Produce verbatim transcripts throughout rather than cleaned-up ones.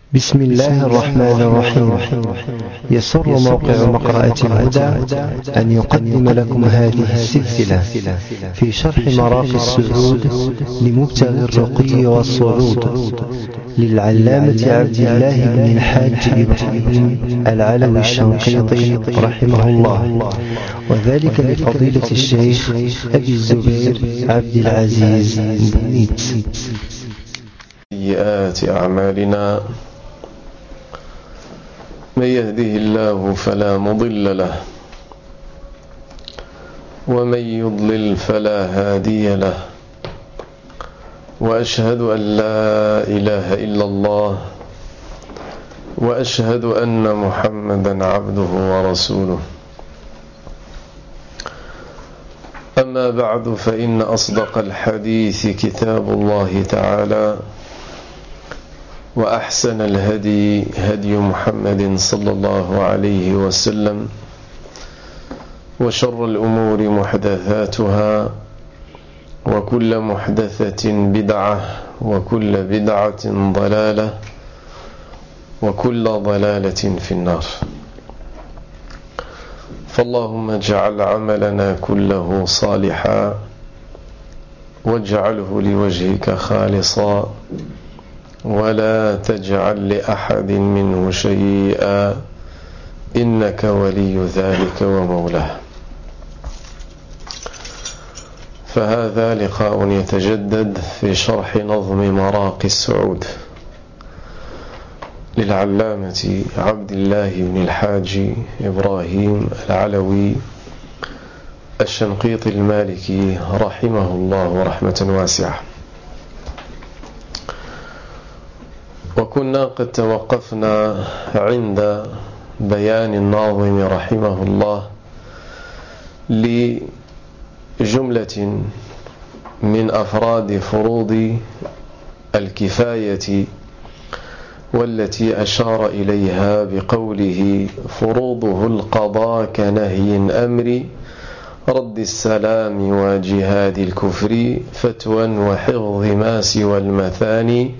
بسم الله الرحمن الرحيم. يسر موقع مقرأة الهدى أن يقدم لكم هذه السلسلة في شرح مراقي السعود لمبتغي الرقي والصعود للعلامة عبد الله بن الحاج إبراهيم العلوي الشنقيطي رحمه الله، وذلك لفضيلة الشيخ أبي الزبير عبد العزيز بنيت. سيئات أعمالنا، من يهده الله فلا مضل له ومن يضلل فلا هادي له، وأشهد أن لا إله إلا الله، وأشهد أن محمدا عبده ورسوله. أما بعد، فإن أصدق الحديث كتاب الله تعالى، وأحسن الهدي هدي محمد صلى الله عليه وسلم، وشر الأمور محدثاتها، وكل محدثة بدعة، وكل بدعة ضلالة، وكل ضلالة في النار. فاللهم اجعل عملنا كله صالحا، واجعله لوجهك خالصا، ولا تجعل لأحد منه شيئا، إنك ولي ذلك ومولاه. فهذا لقاء يتجدد في شرح نظم مراقي السعود للعلامة عبد الله بن الحاج إبراهيم العلوي الشنقيطي المالكي رحمه الله رحمة واسعة. وكنا قد توقفنا عند بيان الناظم رحمه الله لجملة من أفراد فروض الكفاية، والتي أشار إليها بقوله: فروضه القضاء كنهي أمر رد السلام وجهاد الكفر فتوى وحفظ ما سوى المثاني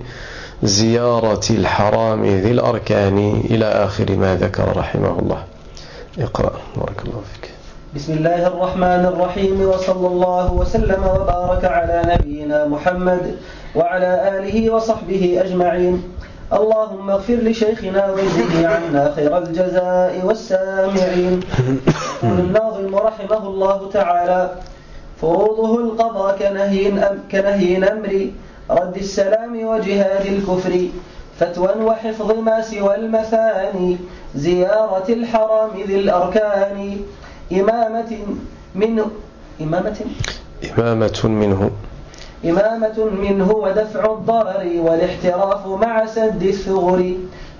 زيارة الحرام ذي الأركان، إلى آخر ما ذكر رحمه الله. اقرأ بارك الله فيك. بسم الله الرحمن الرحيم، وصلى الله وسلم وبارك على نبينا محمد وعلى آله وصحبه أجمعين. اللهم اغفر لشيخنا واجزه عنا خير الجزاء والسامعين. يقول الناظم رحمه الله تعالى: فروضه القضاء كنهي أم كنهي أمر رد السلام وجهاد الكفر فتوى وحفظ ما سوى المثاني زيارة الحرام ذي الأركان إمامة منه إمامة إمامة منه إمامة منه ودفع الضرر والاحتراف مع سد الثغر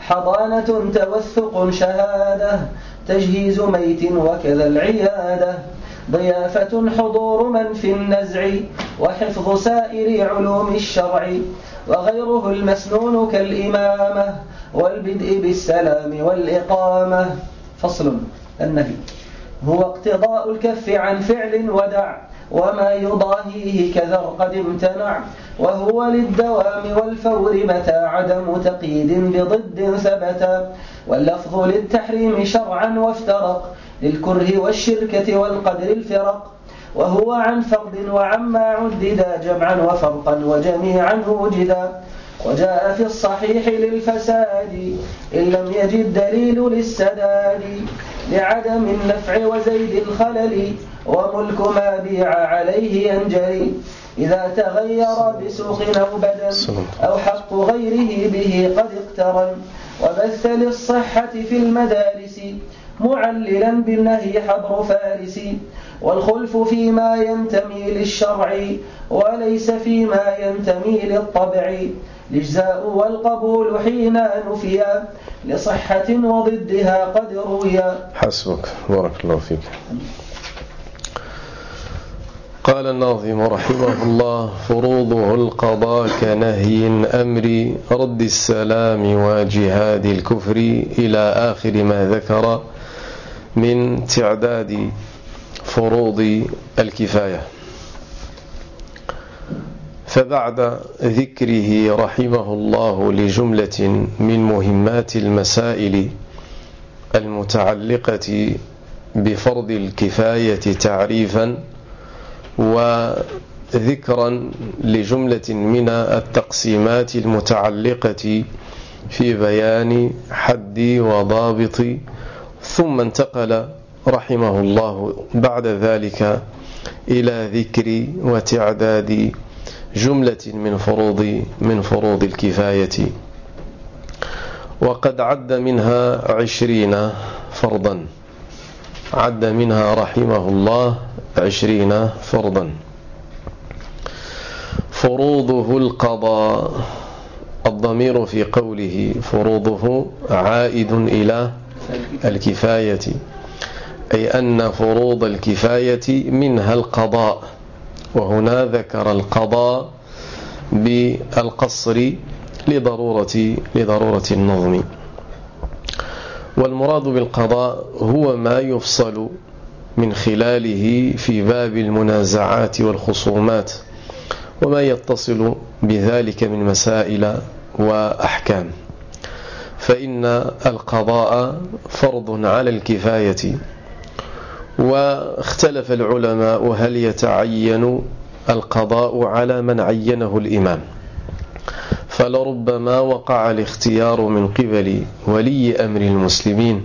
حضانة توثق شهادة تجهيز ميت وكذا العيادة ضيافة حضور من في النزع وحفظ سائر علوم الشرع وغيره المسنون كالإمامة والبدء بالسلام والإقامة. فصل: النهي هو اقتضاء الكف عن فعل ودع وما يضاهيه كذا قد امتنع، وهو للدوام والفور متى عدم تقييد بضد ثبتا، واللفظ للتحريم شرعا وافترق للكره والشركة والقدر الفرق، وهو عن فرد وعما عددا جمعا وفرقا وجميعا وجدا، وجاء في الصحيح للفساد إن لم يجد دليل للسداد لعدم النفع وزيد الخلل وملك ما بيع عليه ينجري إذا تغير بسوق أو بدن أو حق غيره به قد اقترن، وبث للصحة في المدارس معللا بالنهي حبر فارس، والخلف فيما ينتمي للشرع وليس فيما ينتمي للطبع، الإجزاء والقبول حين نفيا لصحة وضدها قد رويا. حسبك، بارك الله فيك. قال الناظم رحمه الله: فروضه القضاء كنهي أمر رد السلام وجهاد الكفر، إلى آخر ما ذكر من تعداد فروض الكفاية. فبعد ذكره رحمه الله لجملة من مهمات المسائل المتعلقة بفرض الكفاية تعريفا وذكرا لجملة من التقسيمات المتعلقة في بيان حد وضابط، ثم انتقل رحمه الله بعد ذلك إلى ذكر وتعداد جملة من فروض من فروض الكفاية، وقد عد منها عشرين فرضا، عد منها رحمه الله عشرين فرضا. فروضه القضاء، الضمير في قوله فروضه عائد إلى الكفاية، أي أن فروض الكفاية منها القضاء، وهنا ذكر القضاء بالقصر لضرورة لضرورة النظم. والمراد بالقضاء هو ما يفصل من خلاله في باب المنازعات والخصومات وما يتصل بذلك من مسائل وأحكام. فإن القضاء فرض على الكفاية، واختلف العلماء هل يتعين القضاء على من عينه الإمام، فلربما وقع الاختيار من قبل ولي أمر المسلمين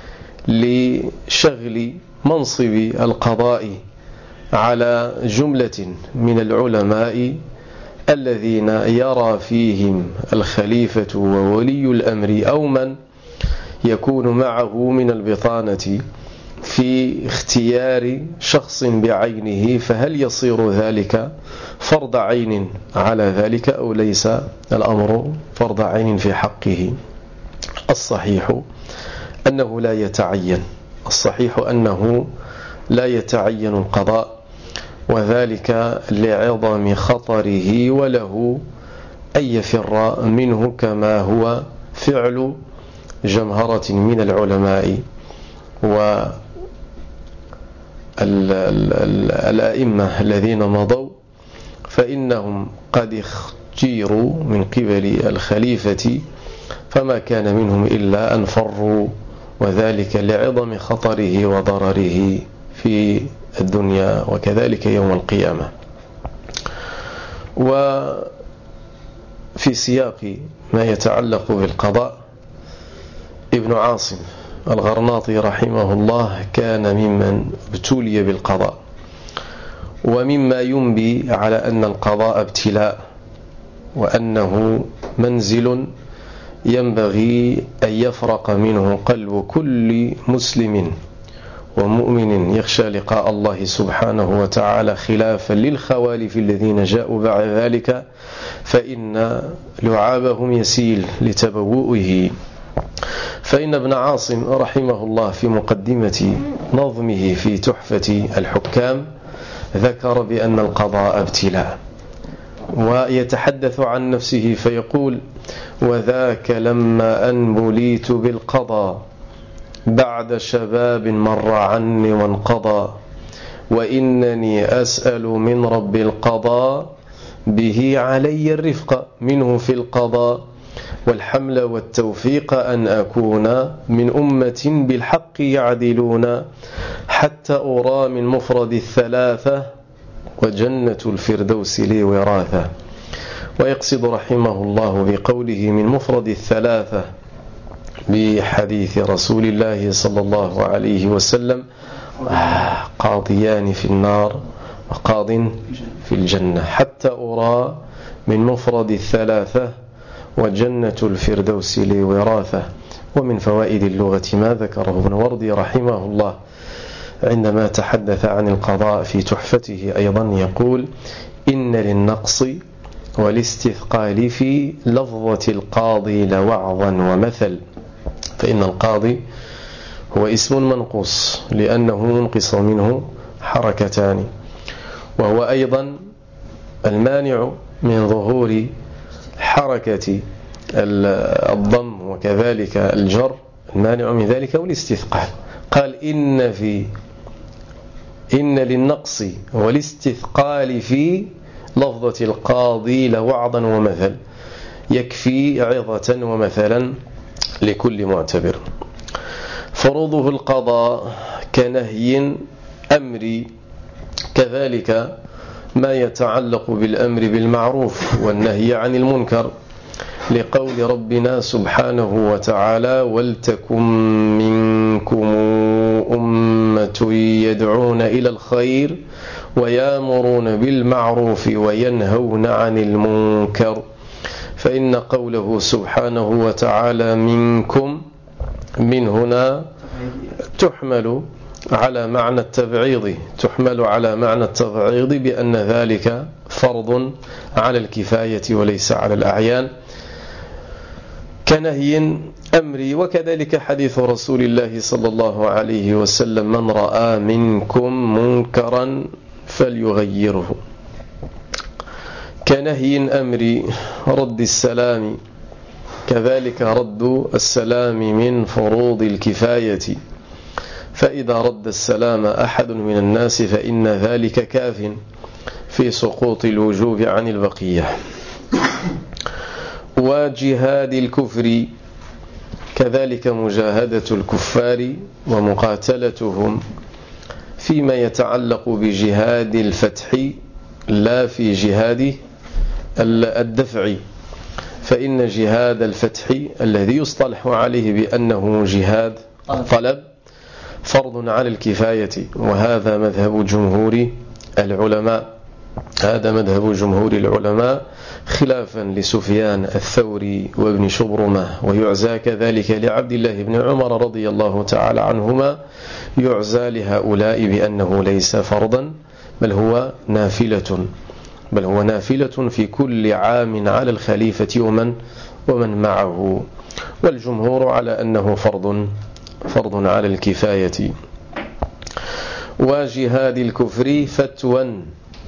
لشغل منصب القضاء على جملة من العلماء الذين يرى فيهم الخليفة وولي الأمر أو من يكون معه من البطانة في اختيار شخص بعينه، فهل يصير ذلك فرض عين على ذلك أو ليس الأمر فرض عين في حقه؟ الصحيح أنه لا يتعين، الصحيح أنه لا يتعين القضاء، وذلك لعظم خطره وله أن يفر منه كما هو فعل جمهرة من العلماء والأئمة الذين مضوا، فإنهم قد اختيروا من قبل الخليفة فما كان منهم إلا أن فروا، وذلك لعظم خطره وضرره في الدنيا وكذلك يوم القيامة. وفي سياق ما يتعلق بالقضاء، ابن عاصم الغرناطي رحمه الله كان ممن ابتلي بالقضاء، ومما ينبي على أن القضاء ابتلاء، وأنه منزل ينبغي أن يفرق منه قلب كل مسلم ومؤمن يخشى لقاء الله سبحانه وتعالى، خلافا للخوالف الذين جاءوا بعد ذلك، فإن لعابهم يسيل لتبوؤه. فإن ابن عاصم رحمه الله في مقدمة نظمه في تحفة الحكام ذكر بأن القضاء ابتلاء، ويتحدث عن نفسه فيقول: وذاك لما أن بليت بالقضاء بعد شباب مر عني وانقضى، وإنني أسأل من رب القضاء به علي الرفق منه في القضاء، والحمل والتوفيق أن أكون من أمة بالحق يعدلون، حتى أرى من مفرد الثلاثة وجنة الفردوس لي وراثة. ويقصد رحمه الله بقوله من مفرد الثلاثة بحديث رسول الله صلى الله عليه وسلم: قاضيان في النار وقاض في الجنة، حتى أرى من مفرد الثلاثة وجنة الفردوس لي وراثة. ومن فوائد اللغة ما ذكره ابن وردي رحمه الله عندما تحدث عن القضاء في تحفته أيضا، يقول: إن للنقص والاستثقال في لفظة القاضي لوعظا ومثل. فإن القاضي هو اسم منقوص لأنه منقص منه حركتان، وهو أيضا المانع من ظهور حركة الضم وكذلك الجر، المانع من ذلك والاستثقال. قال: إن في إن للنقص والاستثقال في لفظة القاضي لوعظا ومثل، يكفي عظة ومثلا لكل معتبر. فروضه القضاء كنهي أمري، كذلك ما يتعلق بالأمر بالمعروف والنهي عن المنكر، لقول ربنا سبحانه وتعالى: ولتكن منكم أمة يدعون إلى الخير ويامرون بالمعروف وينهون عن المنكر. فإن قوله سبحانه وتعالى منكم من هنا تحمل على معنى التبعيض، تحمل على معنى التبعيض بأن ذلك فرض على الكفاية وليس على الأعيان كنهي أمري. وكذلك حديث رسول الله صلى الله عليه وسلم: من رأى منكم منكرا فليغيره، كنهي أمري. رد السلام، كذلك رد السلام من فروض الكفاية، فإذا رد السلام أحد من الناس فإن ذلك كاف في سقوط الوجوب عن البقية. وجهاد الكفر، كذلك مجاهدة الكفار ومقاتلتهم فيما يتعلق بجهاد الفتح لا في جهاد الدفع، فإن جهاد الفتح الذي يصطلح عليه بأنه جهاد طلب فرض على الكفاية، وهذا مذهب جمهور العلماء، هذا مذهب جمهور العلماء خلافا لسفيان الثوري وابن شبرمة، ويعزى كذلك لعبد الله بن عمر رضي الله تعالى عنهما، يعزى لهؤلاء بأنه ليس فرضا بل هو نافلة، بل هو نافلة في كل عام على الخليفة ومن ومن معه، والجمهور على أنه فرض فرض على الكفاية. وجهاد الكفر فتوى،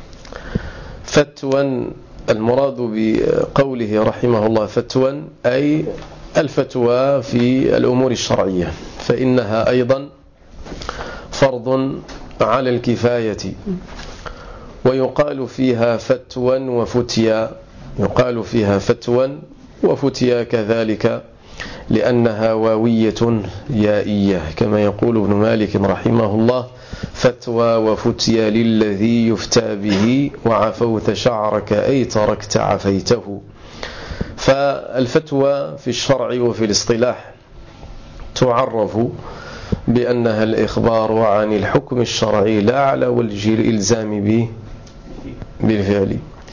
فتوى المراد بقوله رحمه الله فتوى أي الفتوى في الأمور الشرعية، فإنها أيضا فرض على الكفاية. ويقال فيها فتوى وفتيا، يقال فيها فتوى وفتيا كذلك لأنها واوية يائية، كما يقول ابن مالك رحمه الله: فتوى وفتيا للذي يفتى به وعفوت شعرك أي تركت عفيته. فالفتوى في الشرع وفي الاصطلاح تعرف بأنها الإخبار عن الحكم الشرعي لا على وجه الإلزام به بالفعل.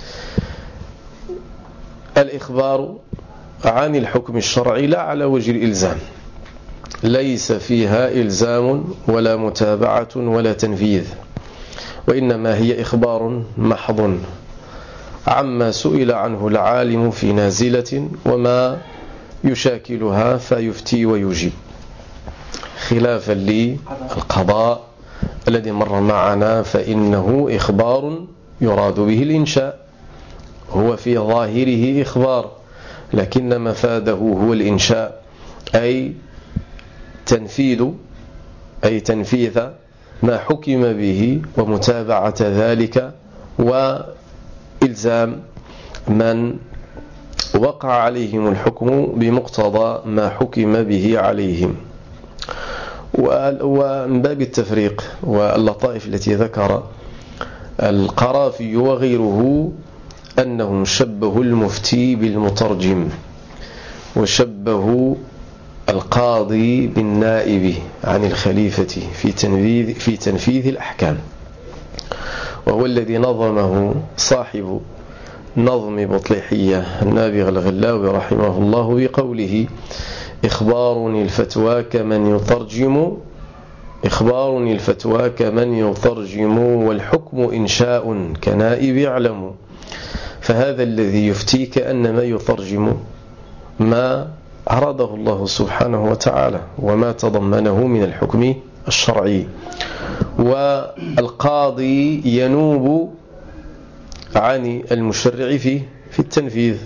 الإخبار عن الحكم الشرعي لا على وجه الإلزام، ليس فيها إلزام ولا متابعة ولا تنفيذ، وإنما هي إخبار محض عما سئل عنه العالم في نازلة وما يشاكلها فيفتي ويجيب، خلافا للقضاء الذي مر معنا فإنه إخبار يراد به الإنشاء، هو في ظاهره إخبار لكن مفاده هو الإنشاء، أي تنفيذ أي تنفيذ ما حكم به ومتابعة ذلك وإلزام من وقع عليهم الحكم بمقتضى ما حكم به عليهم. ومن باب التفريق واللطائف التي ذكر القرافي وغيره أنهم شبهوا المفتي بالمترجم وشبهوا القاضي بالنائب عن الخليفة في تنفيذ في تنفيذ الأحكام، وهو الذي نظمه صاحب نظم بطليحية النابغ الغلاوي رحمه الله بقوله: إخبارني الفتوى كمن يترجم إخبارني الفتوى كمن يترجم والحكم إنشاء كنائب يعلم. فهذا الذي يفتي كأنما يترجم ما أراده الله سبحانه وتعالى وما تضمنه من الحكم الشرعي، والقاضي ينوب عن المشرع في في التنفيذ.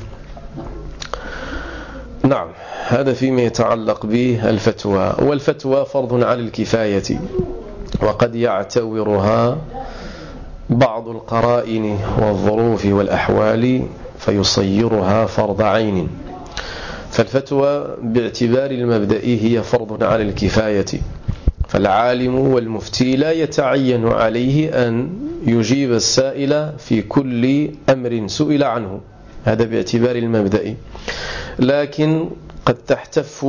نعم، هذا فيما يتعلق بالفتوى. والفتوى فرض على الكفاية، وقد يعتورها بعض القرائن والظروف والأحوال فيصيرها فرض عين. فالفتوى باعتبار المبدأ هي فرض على الكفاية، فالعالم والمفتي لا يتعين عليه أن يجيب السائل في كل أمر سئل عنه، هذا باعتبار المبدأ، لكن قد تحتف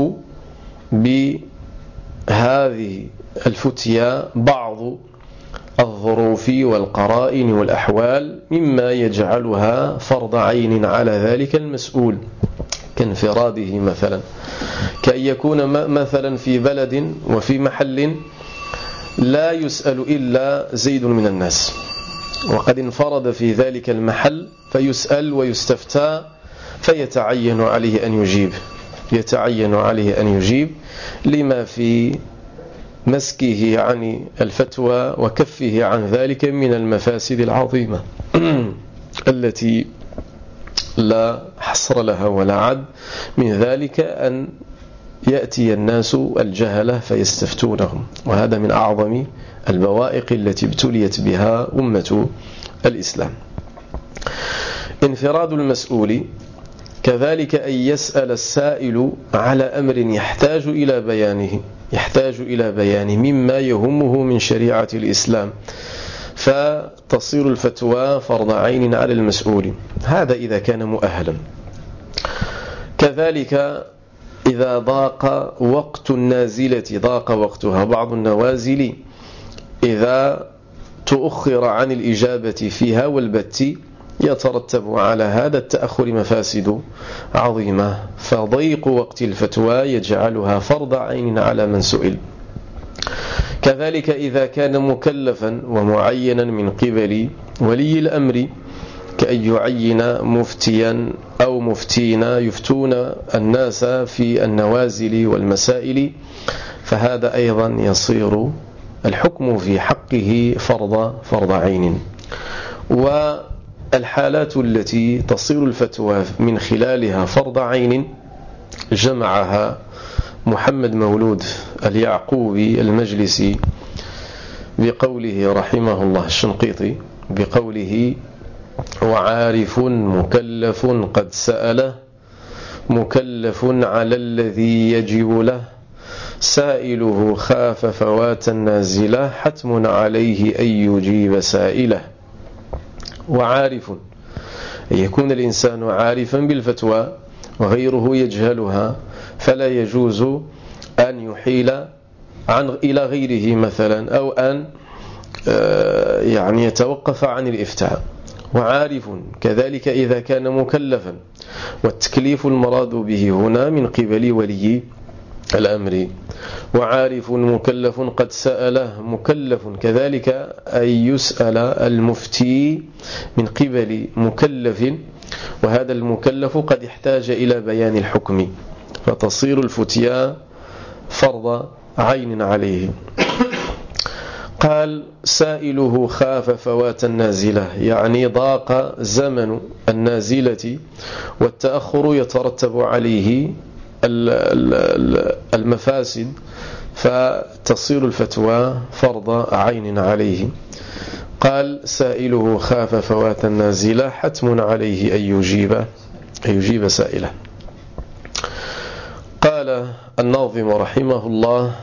بهذه الفتيا بعض الظروف والقرائن والأحوال مما يجعلها فرض عين على ذلك المسؤول، كانفراده مثلا، كأن يكون مثلا في بلد وفي محل لا يسأل إلا زيد من الناس، وقد انفرد في ذلك المحل فيسأل ويستفتى، فيتعين عليه أن يجيب يتعين عليه أن يجيب لما في مسكه عن الفتوى وكفه عن ذلك من المفاسد العظيمة التي لا حصر لها ولا عد، من ذلك أن يأتي الناس الجهلة فيستفتونهم، وهذا من أعظم البوائق التي ابتليت بها أمة الإسلام. انفراد المسؤول كذلك أن يسأل السائل على أمر يحتاج إلى بيانه يحتاج إلى بيانه مما يهمه من شريعة الإسلام، فتصير الفتوى فرض عين على المسؤول، هذا إذا كان مؤهلا. كذلك إذا ضاق وقت النازلة ضاق وقتها، بعض النوازل إذا تؤخر عن الإجابة فيها والبت يترتب على هذا التأخر مفاسد عظيمة، فضيق وقت الفتوى يجعلها فرض عين على من سئل. كذلك إذا كان مكلفا ومعينا من قبل ولي الأمر، كأن يعين مفتيا أو مفتين يفتون الناس في النوازل والمسائل، فهذا أيضا يصير الحكم في حقه فرض فرض عين. والحالات التي تصير الفتوى من خلالها فرض عين جمعها محمد مولود اليعقوبي المجلسي بقوله رحمه الله الشنقيطي بقوله: وعارف مكلف قد سأله، مكلف على الذي يجب له، سائله خاف فوات النازله، حتم عليه أن يجيب سائله. وعارف أن يكون الإنسان عارفا بالفتوى وغيره يجهلها، فلا يجوز أن يحيل عن إلى غيره مثلا، أو أن يعني يتوقف عن الإفتاء. وعارف كذلك إذا كان مكلفا، والتكليف المراد به هنا من قبل ولي الأمر. وعارف مكلف قد سأله، مكلف كذلك أن يسأل المفتي من قبل مكلف، وهذا المكلف قد احتاج إلى بيان الحكم، فتصير الفتيا فرض عين عليه. قال: سائله خاف فوات النازلة، يعني ضاق زمن النازلة والتأخر يترتب عليه المفاسد، فتصير الفتوى فرض عين عليه. قال: سائله خاف فوات النازلة، حتم عليه أن يجيب أن يجيب سائله. قال الناظم رحمه الله: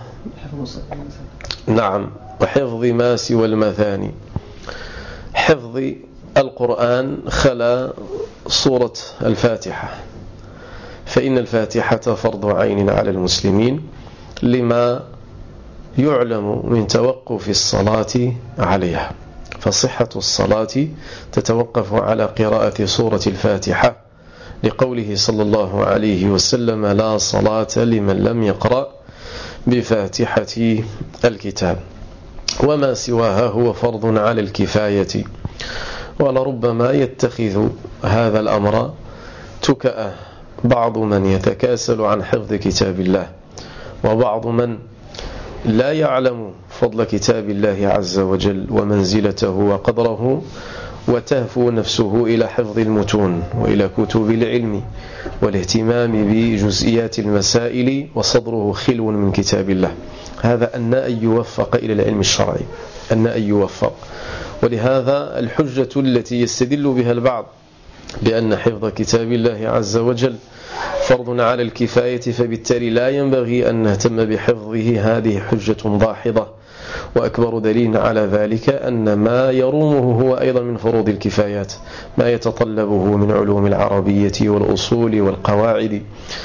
نعم، وحفظ ما سوى المثاني، حفظ القرآن خلا سورة الفاتحة، فإن الفاتحة فرض عين على المسلمين لما يعلم من توقف الصلاة عليها، فصحة الصلاة تتوقف على قراءة سورة الفاتحة، لقوله صلى الله عليه وسلم: لا صلاة لمن لم يقرأ بفاتحة الكتاب. وما سواها هو فرض على الكفاية، ولربما يتخذ هذا الأمر تكأة بعض من يتكاسل عن حفظ كتاب الله، وبعض من لا يعلم فضل كتاب الله عز وجل ومنزلته وقدره، وتهفو نفسه إلى حفظ المتون وإلى كتب العلم والاهتمام بجزئيات المسائل، وصدره خلو من كتاب الله. هذا أن أن يوفق إلى العلم الشرعي، أن أن يوفق. ولهذا الحجة التي يستدل بها البعض بأن حفظ كتاب الله عز وجل فرض على الكفاية فبالتالي لا ينبغي أن نهتم بحفظه، هذه حجة ضاحضة. وأكبر دليل على ذلك أن ما يرومه هو أيضا من فروض الكفايات، ما يتطلبه من علوم العربية والأصول والقواعد،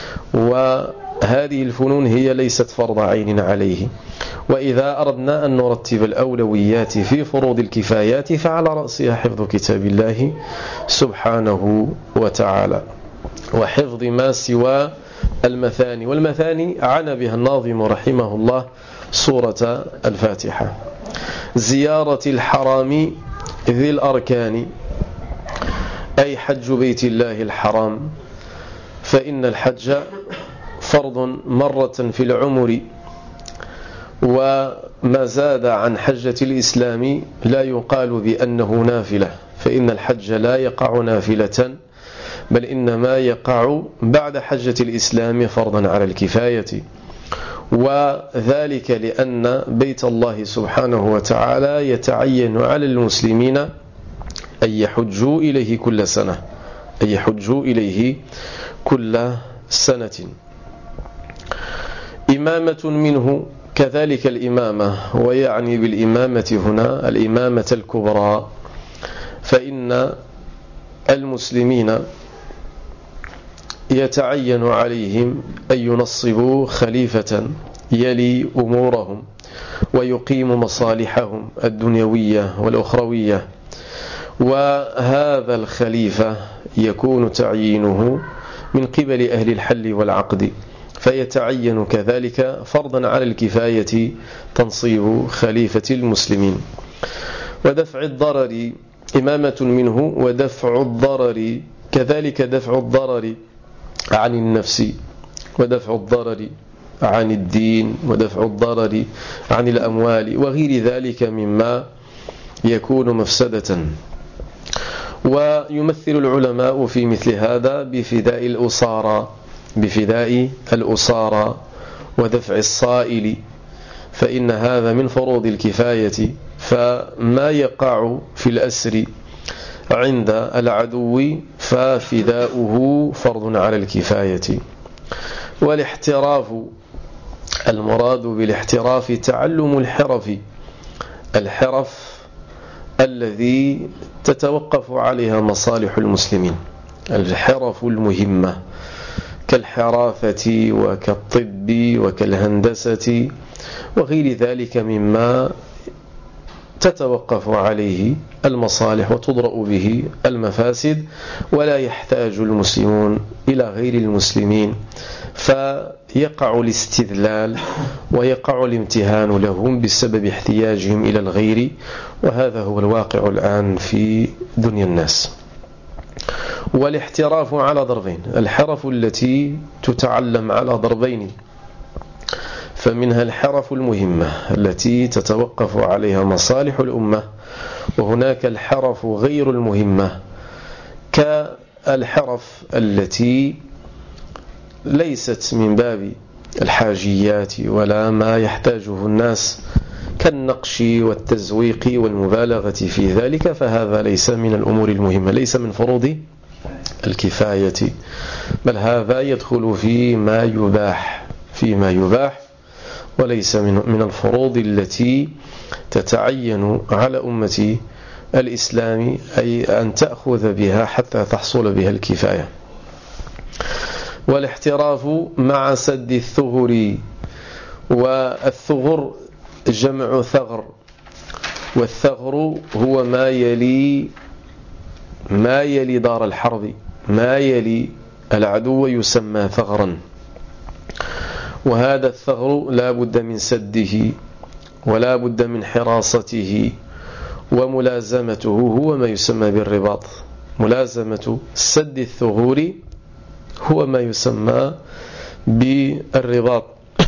وهذه الفنون هي ليست فرض عين عليه. وإذا أردنا أن نرتب الأولويات في فروض الكفايات فعلى رأسها حفظ كتاب الله سبحانه وتعالى، وحفظ ما سوى المثاني. والمثاني عنى بها الناظم رحمه الله سورة الفاتحة. زيارة الحرام ذي الأركان، أي حج بيت الله الحرام، فإن الحج فرض مرة في العمر، وما زاد عن حجة الإسلام لا يقال بأنه نافلة، فإن الحج لا يقع نافلة، بل إنما يقع بعد حجة الإسلام فرضا على الكفاية. وذلك لأن بيت الله سبحانه وتعالى يتعين على المسلمين أن يحجوا إليه كل سنة، أن يحجوا إليه كل سنة. إمامة منه كذلك الإمامة، ويعني بالإمامة هنا الإمامة الكبرى، فإن المسلمين يتعين عليهم أن ينصبوا خليفة يلي أمورهم ويقيم مصالحهم الدنيوية والأخروية، وهذا الخليفة يكون تعيينه من قبل أهل الحل والعقد، فيتعين كذلك فرضا على الكفاية تنصيب خليفة المسلمين. ودفع الضرر إمامة منه، ودفع الضرر كذلك دفع الضرر عن النفس، ودفع الضرر عن الدين، ودفع الضرر عن الأموال وغير ذلك مما يكون مفسدة. ويمثل العلماء في مثل هذا بفداء الأسارى، بفداء الأسارى ودفع الصائل، فإن هذا من فروض الكفاية، فما يقع في الأسر عند العدو ففداؤه فرض على الكفاية. والاحتراف، المراد بالاحتراف تعلم الحرف، الحرف الذي تتوقف عليها مصالح المسلمين، الحرف المهمة كالحراثة وكالطب وكالهندسة وغير ذلك مما تتوقف عليه المصالح وتضرأ به المفاسد، ولا يحتاج المسلمون إلى غير المسلمين، فيقع الاستذلال ويقع الامتهان لهم بسبب احتياجهم إلى الغير، وهذا هو الواقع الآن في دنيا الناس. والاحتراف على ضربين، الحرف التي تتعلم على ضربين، فمنها الحرف المهمة التي تتوقف عليها مصالح الأمة، وهناك الحرف غير المهمة كالحرف التي ليست من باب الحاجيات ولا ما يحتاجه الناس كالنقش والتزويق والمبالغة في ذلك، فهذا ليس من الأمور المهمة، ليس من فروض الكفاية، بل هذا يدخل فيما يباح فيما يباح وليس من من الفروض التي تتعين على أمة الإسلام، أي أن تأخذ بها حتى تحصل بها الكفاية. والاحتراف مع سد الثغر، والثغر جمع ثغر، والثغر هو ما يلي ما يلي دار الحرب، ما يلي العدو يسمى ثغرا، وهذا الثغر لا بد من سده ولا بد من حراسته، وملازمته هو ما يسمى بالرباط. ملازمة سد الثغور هو ما يسمى بالرباط.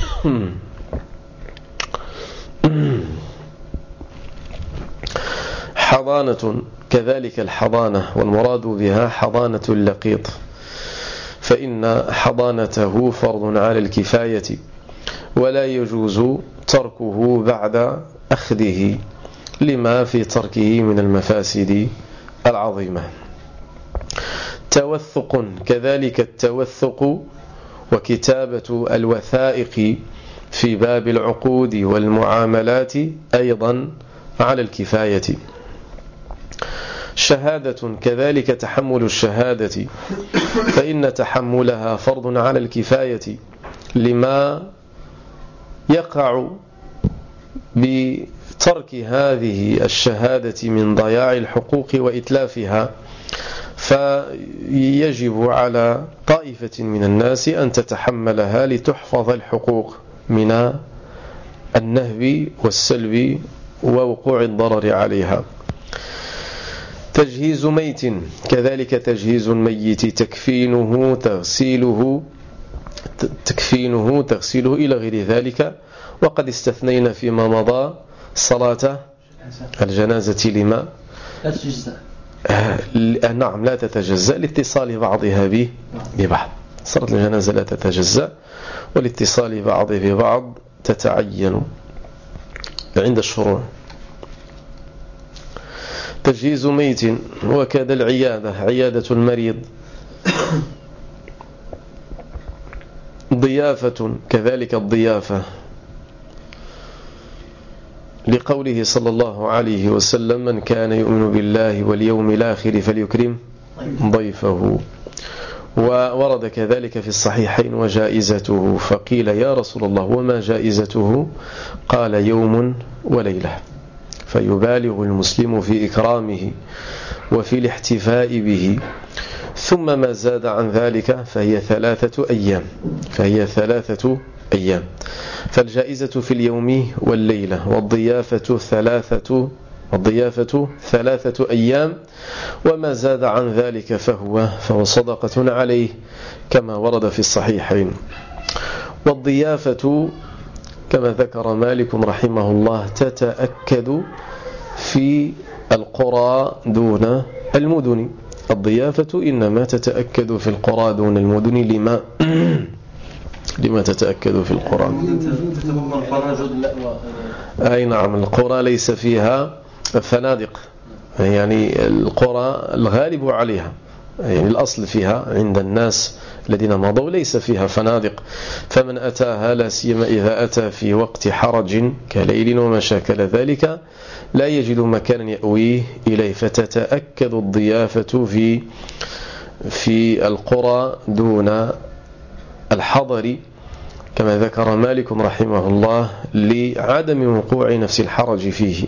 حضانة كذلك، الحضانة والمراد بها حضانة اللقيط، فإن حضانته فرض على الكفاية، ولا يجوز تركه بعد أخذه، لما في تركه من المفاسد العظيمة. توثق كذلك التوثق وكتابة الوثائق في باب العقود والمعاملات أيضا على الكفاية. شهادة كذلك تحمل الشهادة، فإن تحملها فرض على الكفاية لما يقع بترك هذه الشهادة من ضياع الحقوق وإتلافها، فيجب على طائفة من الناس أن تتحملها لتحفظ الحقوق من النهب والسلب ووقوع الضرر عليها. تجهيز ميت كذلك تجهيز الميت، تكفينه تغسيله تكفينه تغسيله إلى غير ذلك. وقد استثنينا فيما مضى صلاة الجنازة لما لا تجزأ. آه نعم لا تتجزأ لاتصال بعضها به ببعض. صلاة الجنازة لا تتجزأ والاتصال بعضها ببعض تتعين عند الشروع. تجهيز ميت وكذا العيادة، عيادة المريض. ضيافة كذلك الضيافة، لقوله صلى الله عليه وسلم: من كان يؤمن بالله واليوم الآخر فليكرم ضيفه. وورد كذلك في الصحيحين وجائزته، فقيل يا رسول الله وما جائزته؟ قال يوم وليلة. فيبالغ المسلم في إكرامه وفي الاحتفاء به، ثم ما زاد عن ذلك فهي ثلاثة أيام فهي ثلاثة أيام فالجائزة في اليوم والليلة، والضيافة ثلاثة الضيافة ثلاثة أيام، وما زاد عن ذلك فهو فهو صدقة عليه كما ورد في الصحيحين. والضيافة كما ذكر مالك رحمه الله تتأكد في القرى دون المدن. الضيافة إنما تتأكد في القرى دون المدن. لما لما تتأكد في القرى؟ أي نعم، القرى ليس فيها فنادق، يعني القرى الغالب عليها، يعني الأصل فيها عند الناس الذين مضوا ليس فيها فنادق، فمن أتاها لا سيما إذا أتى في وقت حرج كليل وما شاكل ذلك لا يجد مكانا يأويه إليه، فتتأكد الضيافة في في القرى دون الحضر كما ذكر مالك رحمه الله لعدم وقوع نفس الحرج فيه.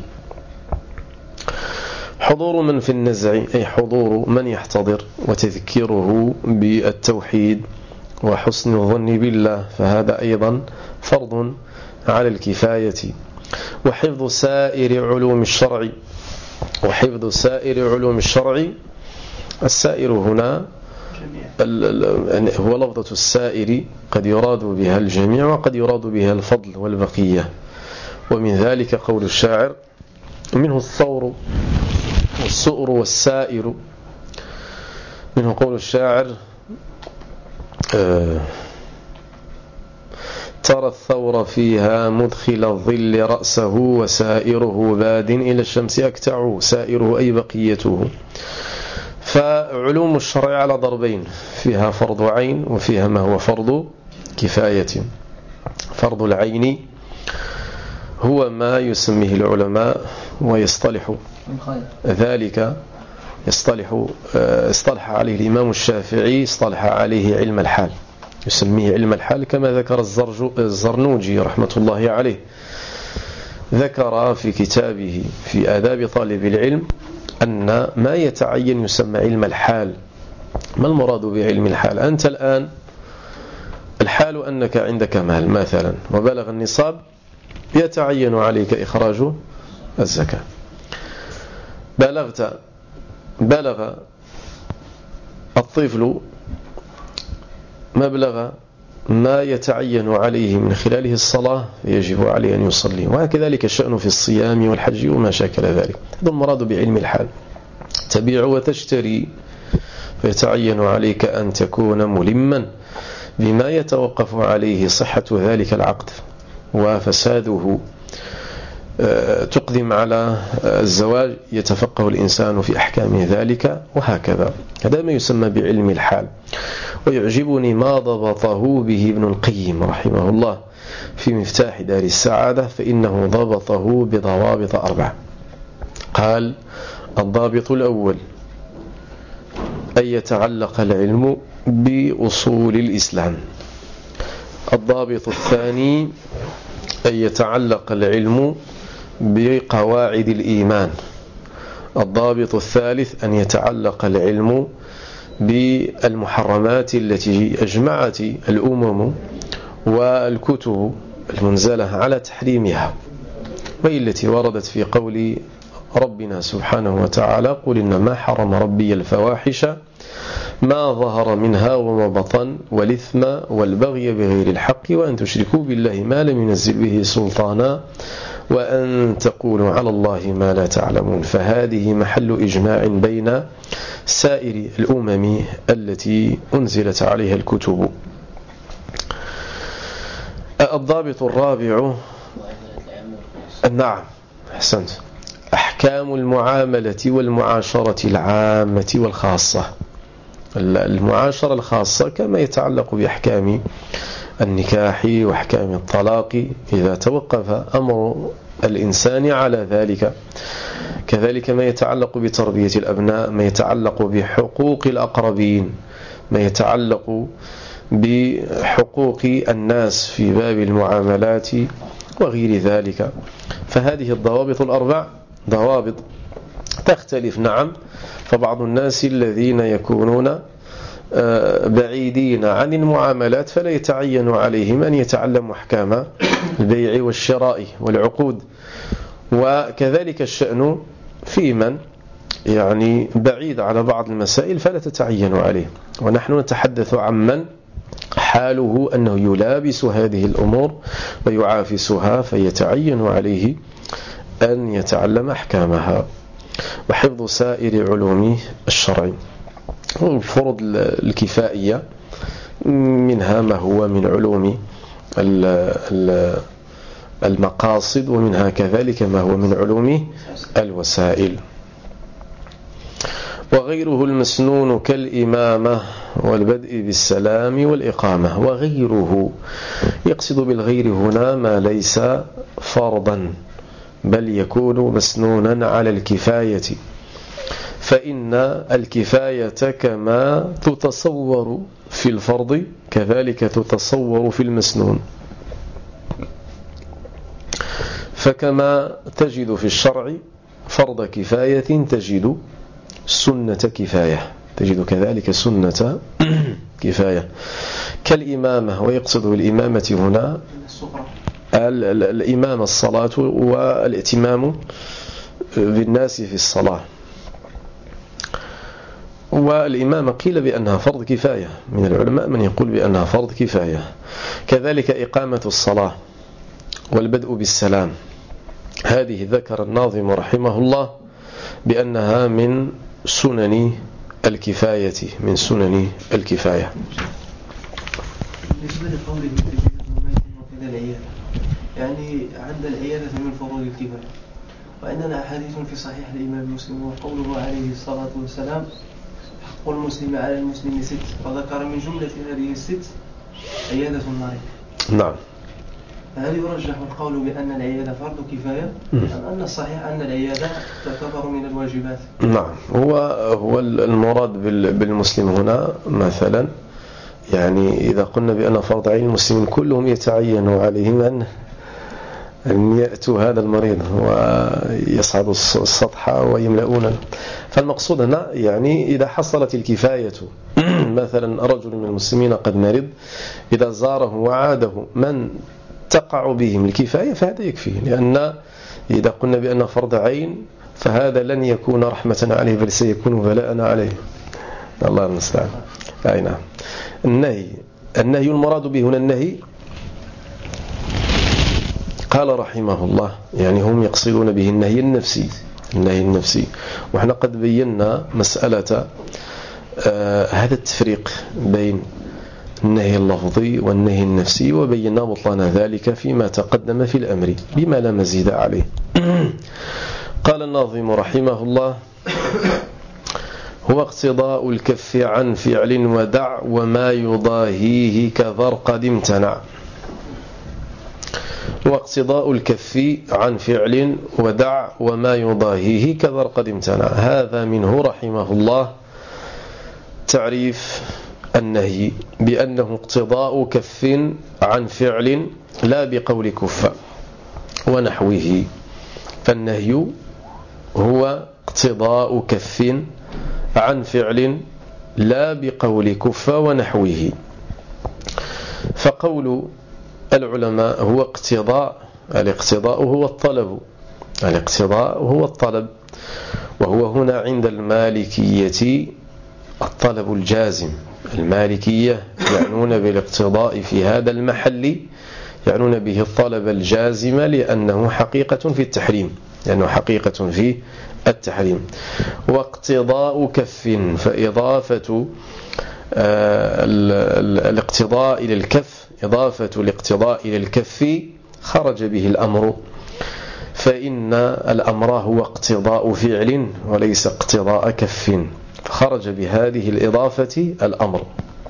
حضور من في النزع أي حضور من يحتضر وتذكيره بالتوحيد وحسن الظن بالله، فهذا أيضا فرض على الكفاية. وحفظ سائر علوم الشرع وحفظ سائر علوم الشرع السائر هنا هو لفظة السائر، قد يراد بها الجميع وقد يراد بها الفضل والبقية. ومن ذلك قول الشاعر: منه الثور والسؤر والسائر. منه قول الشاعر: آه ترى الثور فيها مدخل الظل رأسه وسائره باد إلى الشمس أكتع. سائره أي بقيته. فعلوم الشرع على ضربين: فيها فرض عين وفيها ما هو فرض كفاية. فرض العين هو ما يسميه العلماء ويصطلح ذلك يصطلح اصطلح عليه الإمام الشافعي، اصطلح عليه علم الحال، يسميه علم الحال كما ذكر الزرنوجي رحمة الله عليه. ذكر في كتابه في آداب طالب العلم أن ما يتعين يسمى علم الحال. ما المراد بعلم الحال؟ أنت الآن الحال أنك عندك مال مثلا وبلغ النصاب، يتعين عليك إخراج الزكاة. بلغت بلغ الطفل مبلغ ما يتعين عليه من خلاله الصلاة، يجب عليه أن يصلي. وهكذلك الشأن في الصيام والحج وما شاكل ذلك. هذا المراد بعلم الحال. تبيع وتشتري، فيتعين عليك أن تكون ملما بما يتوقف عليه صحة ذلك العقد وفساده. تقدم على الزواج يتفقه الإنسان في أحكام ذلك، وهكذا. هذا ما يسمى بعلم الحال. ويعجبني ما ضبطه به ابن القيم رحمه الله في مفتاح دار السعادة، فإنه ضبطه بضوابط أربع. قال: الضابط الأول أن يتعلق العلم بأصول الإسلام. الضابط الثاني أن يتعلق العلم بقواعد الإيمان. الضابط الثالث أن يتعلق العلم بالمحرمات التي أجمعت الأمم والكتب المنزلة على تحريمها، وهي التي وردت في قول ربنا سبحانه وتعالى: قل إنما حرم ربي الفواحش ما ظهر منها وما بطن والإثم والبغي بغير الحق وأن تشركوا بالله ما لم ينزل به سلطانا وأن تقولوا على الله ما لا تعلمون. فهذه محل إجماع بين سائر الأمم التي أنزلت عليها الكتب. الضابط الرابع، نعم أحسنت، أحكام المعاملة والمعاشرة العامة والخاصة. المعاشرة الخاصة كما يتعلق بأحكام النكاح وأحكام الطلاق إذا توقف أمر الإنسان على ذلك، كذلك ما يتعلق بتربية الأبناء، ما يتعلق بحقوق الأقربين، ما يتعلق بحقوق الناس في باب المعاملات وغير ذلك. فهذه الضوابط الأربع ضوابط تختلف، نعم، فبعض الناس الذين يكونون بعيدين عن المعاملات فلا يتعين عليهم أن يتعلموا أحكام البيع والشراء والعقود، وكذلك الشأن في من يعني بعيد على بعض المسائل فلا تتعين عليه. ونحن نتحدث عن من حاله أنه يلابس هذه الأمور ويعافسها، فيتعين عليه أن يتعلم أحكامها. وحفظ سائر علوم الشرع. والفروض الكفائية منها ما هو من علوم المقاصد، ومنها كذلك ما هو من علوم الوسائل. وغيره المسنون كالإمامة والبدء بالسلام والإقامة. وغيره يقصد بالغير هنا ما ليس فرضا بل يكون مسنونا على الكفاية، فإن الكفاية كما تتصور في الفرض كذلك تتصور في المسنون. فكما تجد في الشرع فرض كفاية تجد سنة كفاية، تجد كذلك سنة كفاية. كالإمامة، ويقصد بالإمامة هنا الإمامة الصلاة والائتمام بالناس في الصلاة. والإمامة قيل بأنها فرض كفاية، من العلماء من يقول بأنها فرض كفاية. كذلك إقامة الصلاة والبدء بالسلام، هذه ذكر الناظم رحمه الله بأنها من سنن الكفاية، من سنن الكفاية. بالنسبة لقوله وكذا العيادة، يعني عند العيادة من فروض الكفاية، وعندنا أحاديث في صحيح الإمام مسلم وقوله عليه الصلاة والسلام: حق المسلم على المسلم ست، وذكر من جملة هذه الست عيادة المريض. نعم. فهل يرجح القول بأن العيادة فرض كفاية أم أن الصحيح أن العيادة تعتبر من الواجبات؟ نعم، هو هو المراد بالمسلم هنا مثلا، يعني إذا قلنا بأن فرض عين المسلمين كلهم يتعين عليهم أن أن يأتوا هذا المريض ويصعدوا السطح ويملؤون. فالمقصود هنا يعني إذا حصلت الكفاية، مثلا رجل من المسلمين قد مرض، إذا زاره وعاده من تقع بهم الكفاية فهذا يكفيه، لأن إذا قلنا بأن فرض عين فهذا لن يكون رحمة عليه بل سيكون بلاء عليه. الله المستعان. أي نعم. النهي النهي المراد به هنا النهي، قال رحمه الله يعني هم يقصدون به النهي النفسي، النهي النفسي. وإحنا قد بينا مسألة آه هذا التفريق بين النهي اللفظي والنهي النفسي، وبينا بطلان ذلك فيما تقدم في الأمر بما لا مزيد عليه. قال الناظم رحمه الله: هو اقتضاء الكف عن فعل ودع وما يضاهيه كذر قد امتنع. واقتضاء الكف عن فعل ودع وما يضاهيه كذر قد امتنع. هذا منه رحمه الله تعريف النهي بأنه اقتضاء كف عن فعل لا بقول كف ونحوه. فالنهي هو اقتضاء كف عن فعل لا بقول كف ونحوه. فقول العلماء هو اقتضاء، الاقتضاء هو الطلب، الاقتضاء هو الطلب، وهو هنا عند المالكية الطلب الجازم. المالكية يعنون بالاقتضاء في هذا المحل يعنون به الطلب الجازم، لأنه حقيقة في التحريم، لأنه حقيقة في التحريم. واقتضاء كف، فإضافة الاقتضاء إلى الكف، إضافة الاقتضاء إلى الكف خرج به الأمر، فإن الأمر هو اقتضاء فعل وليس اقتضاء كف، فخرج بهذه الإضافة الأمر.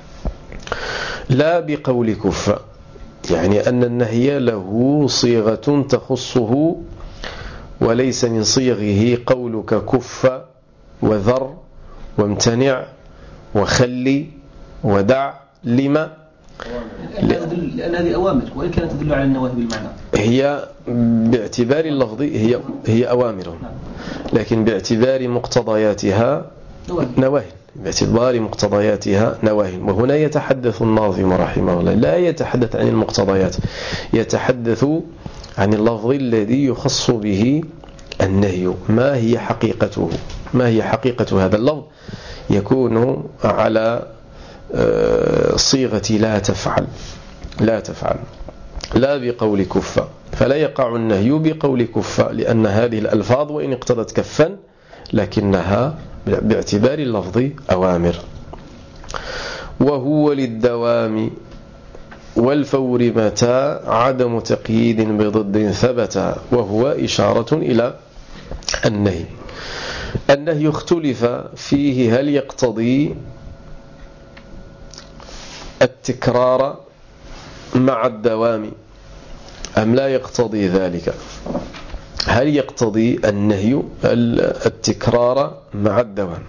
لا بقول كف، يعني أن النهي له صيغة تخصه وليس من صيغه قولك كف وذر وامتنع وخلي ودع. لما؟ لأن هذه أوامر وإن كانت تدل على النواهي بالمعنى. هي باعتبار اللفظ هي هي أوامر، لكن باعتبار مقتضياتها نواهي، باعتبار مقتضياتها نواهي. وهنا يتحدث الناظم رحمه الله لا يتحدث عن المقتضيات، يتحدث عن اللفظ الذي يخص به النهي. ما هي حقيقته؟ ما هي حقيقة هذا اللفظ؟ يكون على صيغة لا تفعل، لا تفعل، لا بقول كف، فلا يقع النهي بقول كف، لأن هذه الألفاظ وإن اقتضت كفا لكنها باعتبار اللفظ أوامر. وهو للدوام والفور متى عدم تقييد بضد ثبت. وهو إشارة إلى النهي. النهي اختلف فيه هل يقتضي التكرار مع الدوام أم لا يقتضي ذلك. هل يقتضي النهي التكرار مع الدوام؟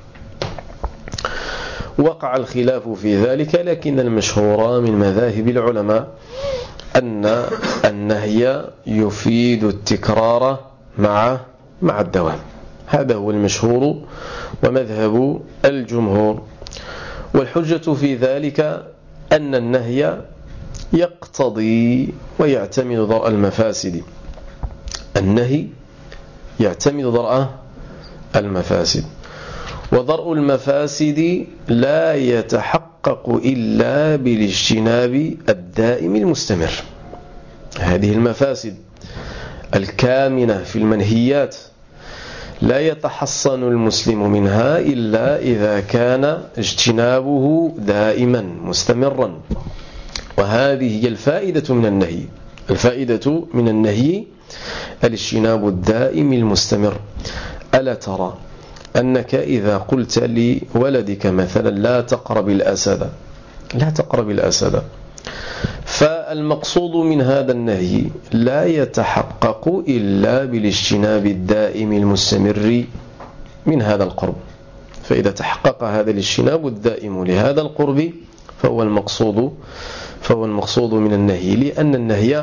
وقع الخلاف في ذلك، لكن المشهور من مذاهب العلماء أن النهي يفيد التكرار مع مع الدوام. هذا هو المشهور ومذهب الجمهور. والحجة في ذلك أن النهي يقتضي ويعتمد ضرء المفاسد. النهي يعتمد ضرء المفاسد، وضرء المفاسد لا يتحقق إلا بالاجتناب الدائم المستمر. هذه المفاسد الكامنة في المنهيات لا يتحصن المسلم منها إلا إذا كان اجتنابه دائما مستمرا. وهذه هي الفائدة من النهي. الفائدة من النهي الاجتناب الدائم المستمر. ألا ترى أنك إذا قلت لولدك مثلا لا تقرب الأسد، لا تقرب الأسد، فالمقصود من هذا النهي لا يتحقق إلا بالاجتناب الدائم المستمر من هذا القرب. فإذا تحقق هذا الاجتناب الدائم لهذا القرب فهو المقصود فهو المقصود من النهي، لأن النهي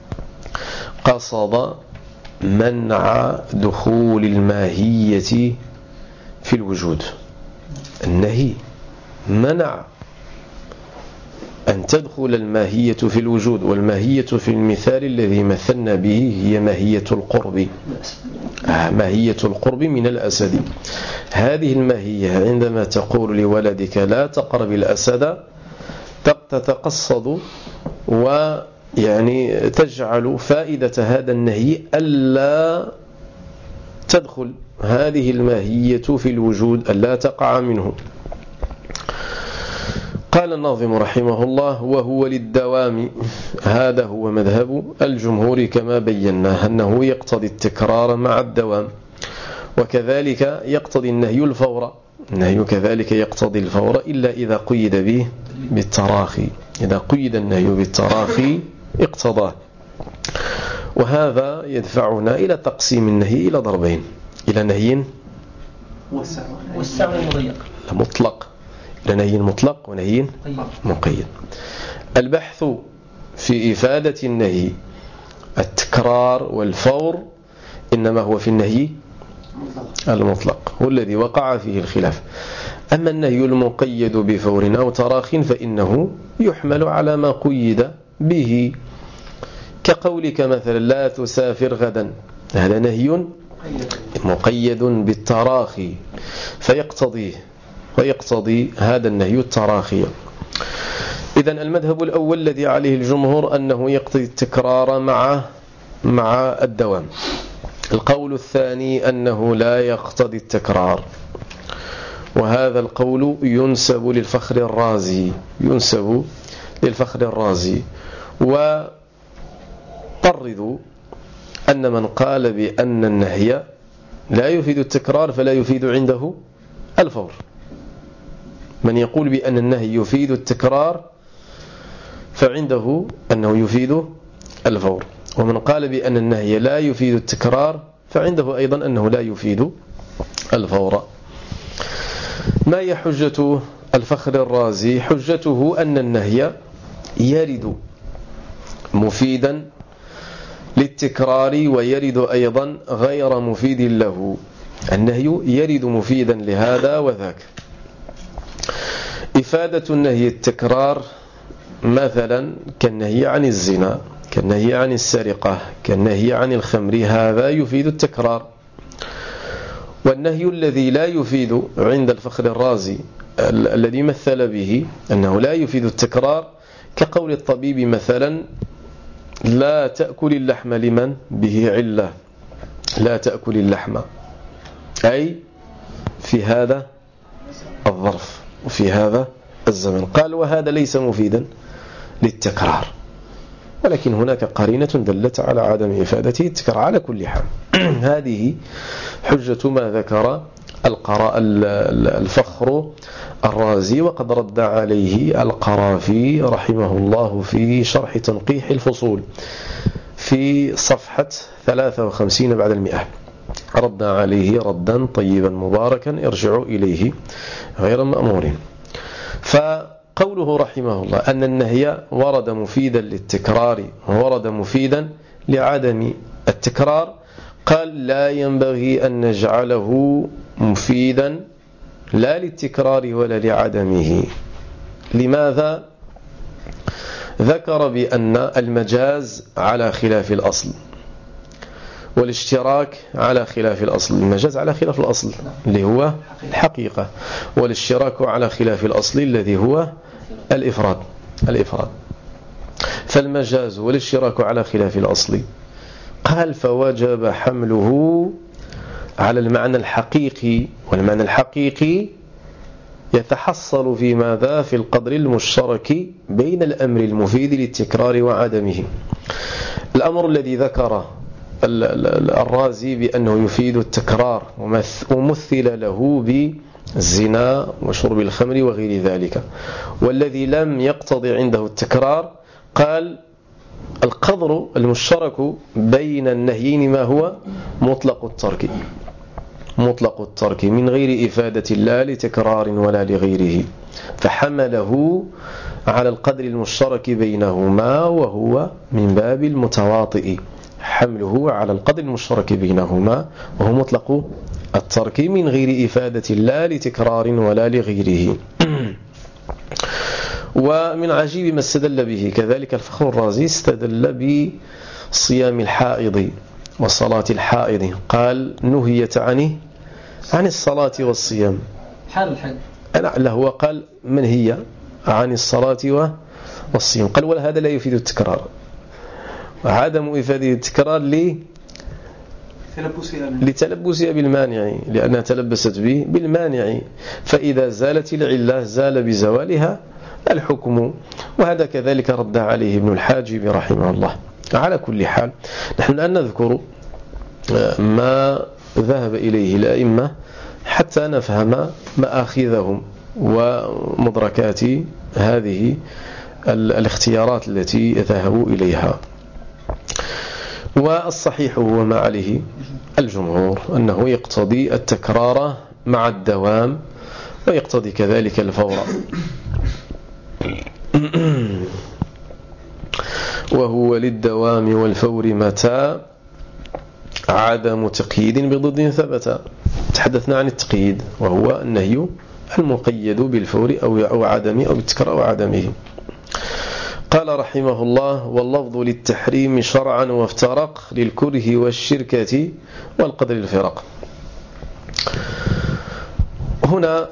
قصد منع دخول الماهية في الوجود. النهي منع أن تدخل الماهية في الوجود، والماهية في المثال الذي مثلنا به هي ماهية القرب، ماهية القرب من الأسد. هذه الماهية عندما تقول لولدك لا تقرب الأسد تتقصد ويعني تجعل فائدة هذا النهي ألا تدخل هذه الماهية في الوجود، ألا تقع منه. قال الناظم رحمه الله: وهو للدوام، هذا هو مذهب الجمهور كما بيناه، أنه يقتضي التكرار مع الدوام، وكذلك يقتضي النهي الفور، النهي كذلك يقتضي الفور إلا إذا قيد به بالتراخي، إذا قيد النهي بالتراخي اقتضاه. وهذا يدفعنا إلى تقسيم النهي إلى ضربين: إلى نهي والسعر المضيق مطلق، إلى نهي مطلق ونهي مقيد. البحث في إفادة النهي التكرار والفور إنما هو في النهي المطلق، هو الذي وقع فيه الخلاف. أما النهي المقيد بفور أو تراخ فإنه يحمل على ما قيد به، كقولك مثلا: لا تسافر غدا، هذا نهي مقيد بالتراخي فيقتضيه ويقتضي هذا النهي التراخي. إذن المذهب الأول الذي عليه الجمهور أنه يقتضي التكرار مع مع الدوام. القول الثاني أنه لا يقتضي التكرار، وهذا القول ينسب للفخر الرازي، ينسب للفخر الرازي وطردوا أن من قال بأن النهي لا يفيد التكرار فلا يفيد عنده الفور. من يقول بأن النهي يفيد التكرار فعنده أنه يفيد الفور، ومن قال بأن النهي لا يفيد التكرار فعنده أيضا أنه لا يفيد الفور. ما هي حجة الفخر الرازي؟ حجته أن النهي يرد مفيدا للتكرار ويرد أيضا غير مفيد له، النهي يرد مفيدا لهذا وذاك. إفادة النهي التكرار مثلا كالنهي عن الزنا، كالنهي عن السرقة، كالنهي عن الخمر، هذا يفيد التكرار. والنهي الذي لا يفيد عند الفخر الرازي الذي مثل به أنه لا يفيد التكرار كقول الطبيب مثلا: لا تأكل اللحم لمن به علة، لا تأكل اللحم، أي في هذا الظرف وفي هذا الزمن. قال: وهذا ليس مفيدا للتكرار، ولكن هناك قرينة دلت على عدم إفادته التكرار. على كل حال هذه حجة ما ذكر القراء الفخر الرازي، وقد رد عليه القرافي رحمه الله في شرح تنقيح الفصول في صفحة ثلاثة وخمسين بعد المئة، رد عليه ردا طيبا مباركا ارجعوا إليه غير مأمور. فقوله رحمه الله أن النهي ورد مفيدا للتكرار ورد مفيدا لعدم التكرار، قال: لا ينبغي أن نجعله مفيدا لا للتكرار ولا لعدمه. لماذا؟ ذكر بأن المجاز على خلاف الأصل، والاشتراك على خلاف الأصل. المجاز على خلاف الأصل اللي هو الحقيقة، والاشتراك على خلاف الأصل الذي هو الإفراد الإفراد فالمجاز والاشتراك على خلاف الأصل، قال: فوجب حمله على المعنى الحقيقي، والمعنى الحقيقي يتحصل في ماذا؟ في القدر المشترك بين الأمر المفيد للتكرار وعدمه. الأمر الذي ذكر الرازي بأنه يفيد التكرار ومثل له بالزنا وشرب الخمر وغير ذلك، والذي لم يقتضي عنده التكرار، قال: القدر المشترك بين النهيين ما هو؟ مطلق الترك، مطلق الترك من غير إفادة لا لتكرار ولا لغيره، فحمله على القدر المشترك بينهما، وهو من باب المتواطئ، حمله على القدر المشترك بينهما وهو مطلق الترك من غير إفادة لا لتكرار ولا لغيره. ومن عجيب ما استدل به كذلك الفخر الرازي، استدل بصيام الحائض وصلاة الحائض، قال: نهيت عنه عن الصلاة والصيام حال الحج، لا هو قال منهية عن الصلاة والصيام، قال: ولا هذا لا يفيد التكرار، وعدم إفادة التكرار لي لتلبسها بالمانع، لأنها تلبست به بالمانع، فإذا زالت العلة زال بزوالها الحكم. وهذا كذلك رد عليه ابن الحاجب رحمه الله. على كل حال نحن الآن نذكر ما ذهب إليه الأئمة حتى نفهم مآخذهم ومدركات هذه الاختيارات التي ذهبوا إليها. والصحيح هو ما عليه الجمهور، أنه يقتضي التكرار مع الدوام، ويقتضي كذلك الفور، وهو للدوام والفور متى عدم تقييد بضد ثبت. تحدثنا عن التقييد وهو النهي المقيد بالفور أو عدمه أو بالتكرار أو عدمه. قال رحمه الله: واللفظ للتحريم شرعا وافترق للكره والشركة والقدر الفرق. هنا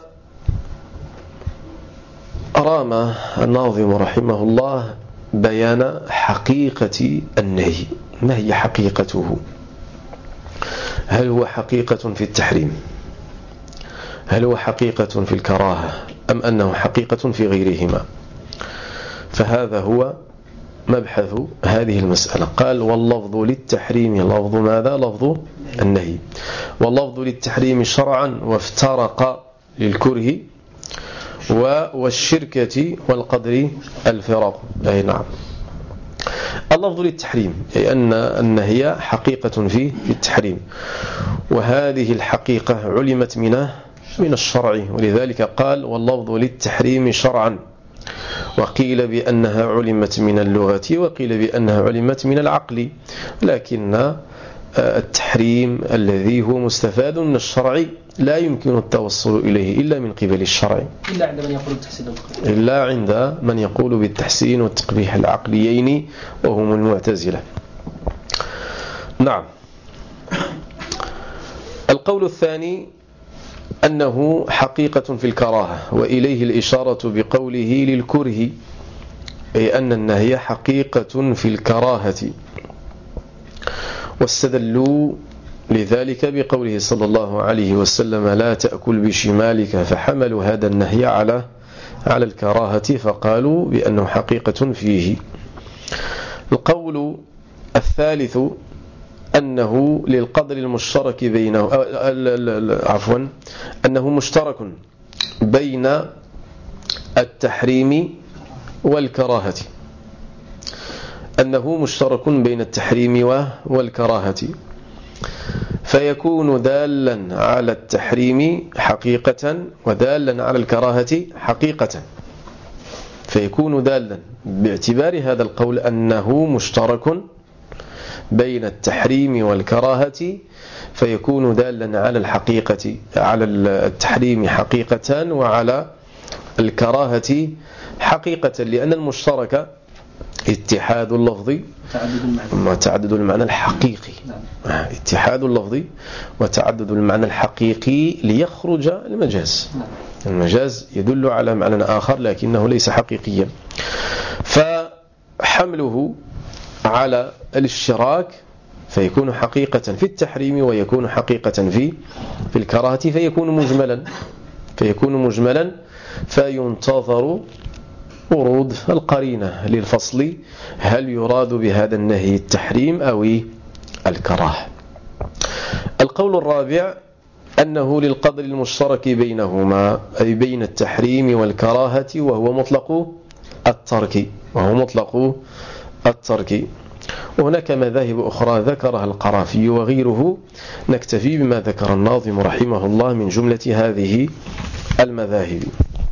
رام الناظم رحمه الله بيان حقيقة النهي. ما هي حقيقته؟ هل هو حقيقة في التحريم؟ هل هو حقيقة في الكراهة؟ أم أنه حقيقة في غيرهما؟ فهذا هو مبحث هذه المسألة. قال: واللفظ للتحريم لفظ ماذا؟ لفظ النهي. واللفظ للتحريم شرعا وافترق للكره والشركة والقدر الفرق. أي نعم، اللفظ للتحريم أي أن النهي حقيقة فيه في التحريم، وهذه الحقيقة علمت منه من الشرع، ولذلك قال: واللفظ للتحريم شرعا. وقيل بأنها علمت من اللغة، وقيل بأنها علمت من العقل، لكن التحريم الذي هو مستفاد من الشرع لا يمكن التوصل إليه إلا من قبل الشرع، إلا عند من يقول بالتحسين والتقبيح إلا عند من يقول بالتحسين والتقبيح العقليين وهم المعتزلة. نعم. القول الثاني أنه حقيقة في الكراهة، وإليه الإشارة بقوله للكره، أي أن النهي حقيقة في الكراهة. واستدلوا لذلك بقوله صلى الله عليه وسلم: لا تأكل بشمالك، فحملوا هذا النهي على على الكراهة، فقالوا بأنه حقيقة فيه. القول الثالث أنه للقدر المشترك بينه عفوا أنه مشترك بين التحريم والكراهة، أنه مشترك بين التحريم والكراهة، فيكون دالا على التحريم حقيقة ودالا على الكراهة حقيقة. فيكون دالا باعتبار هذا القول أنه مشترك بين التحريم والكراهة، فيكون دالا على الحقيقة، على التحريم حقيقة وعلى الكراهة حقيقة، لأن المشترك اتحاد اللفظ وتعدد المعنى الحقيقي. اتحاد اللفظ وتعدد المعنى الحقيقي ليخرج المجاز. المجاز يدل على معنى آخر لكنه ليس حقيقيا، فحمله على الاشتراك فيكون حقيقة في التحريم ويكون حقيقة في في الكراهة، فيكون مجملا فيكون مجملا فينتظر ورود القرينة للفصل، هل يراد بهذا النهي التحريم أو الكراهة. القول الرابع أنه للقدر المشترك بينهما، أي بين التحريم والكراهة، وهو مطلق الترك وهو مطلق الترك. وهناك مذاهب أخرى ذكرها القرافي وغيره، نكتفي بما ذكر الناظم رحمه الله من جملة هذه المذاهب.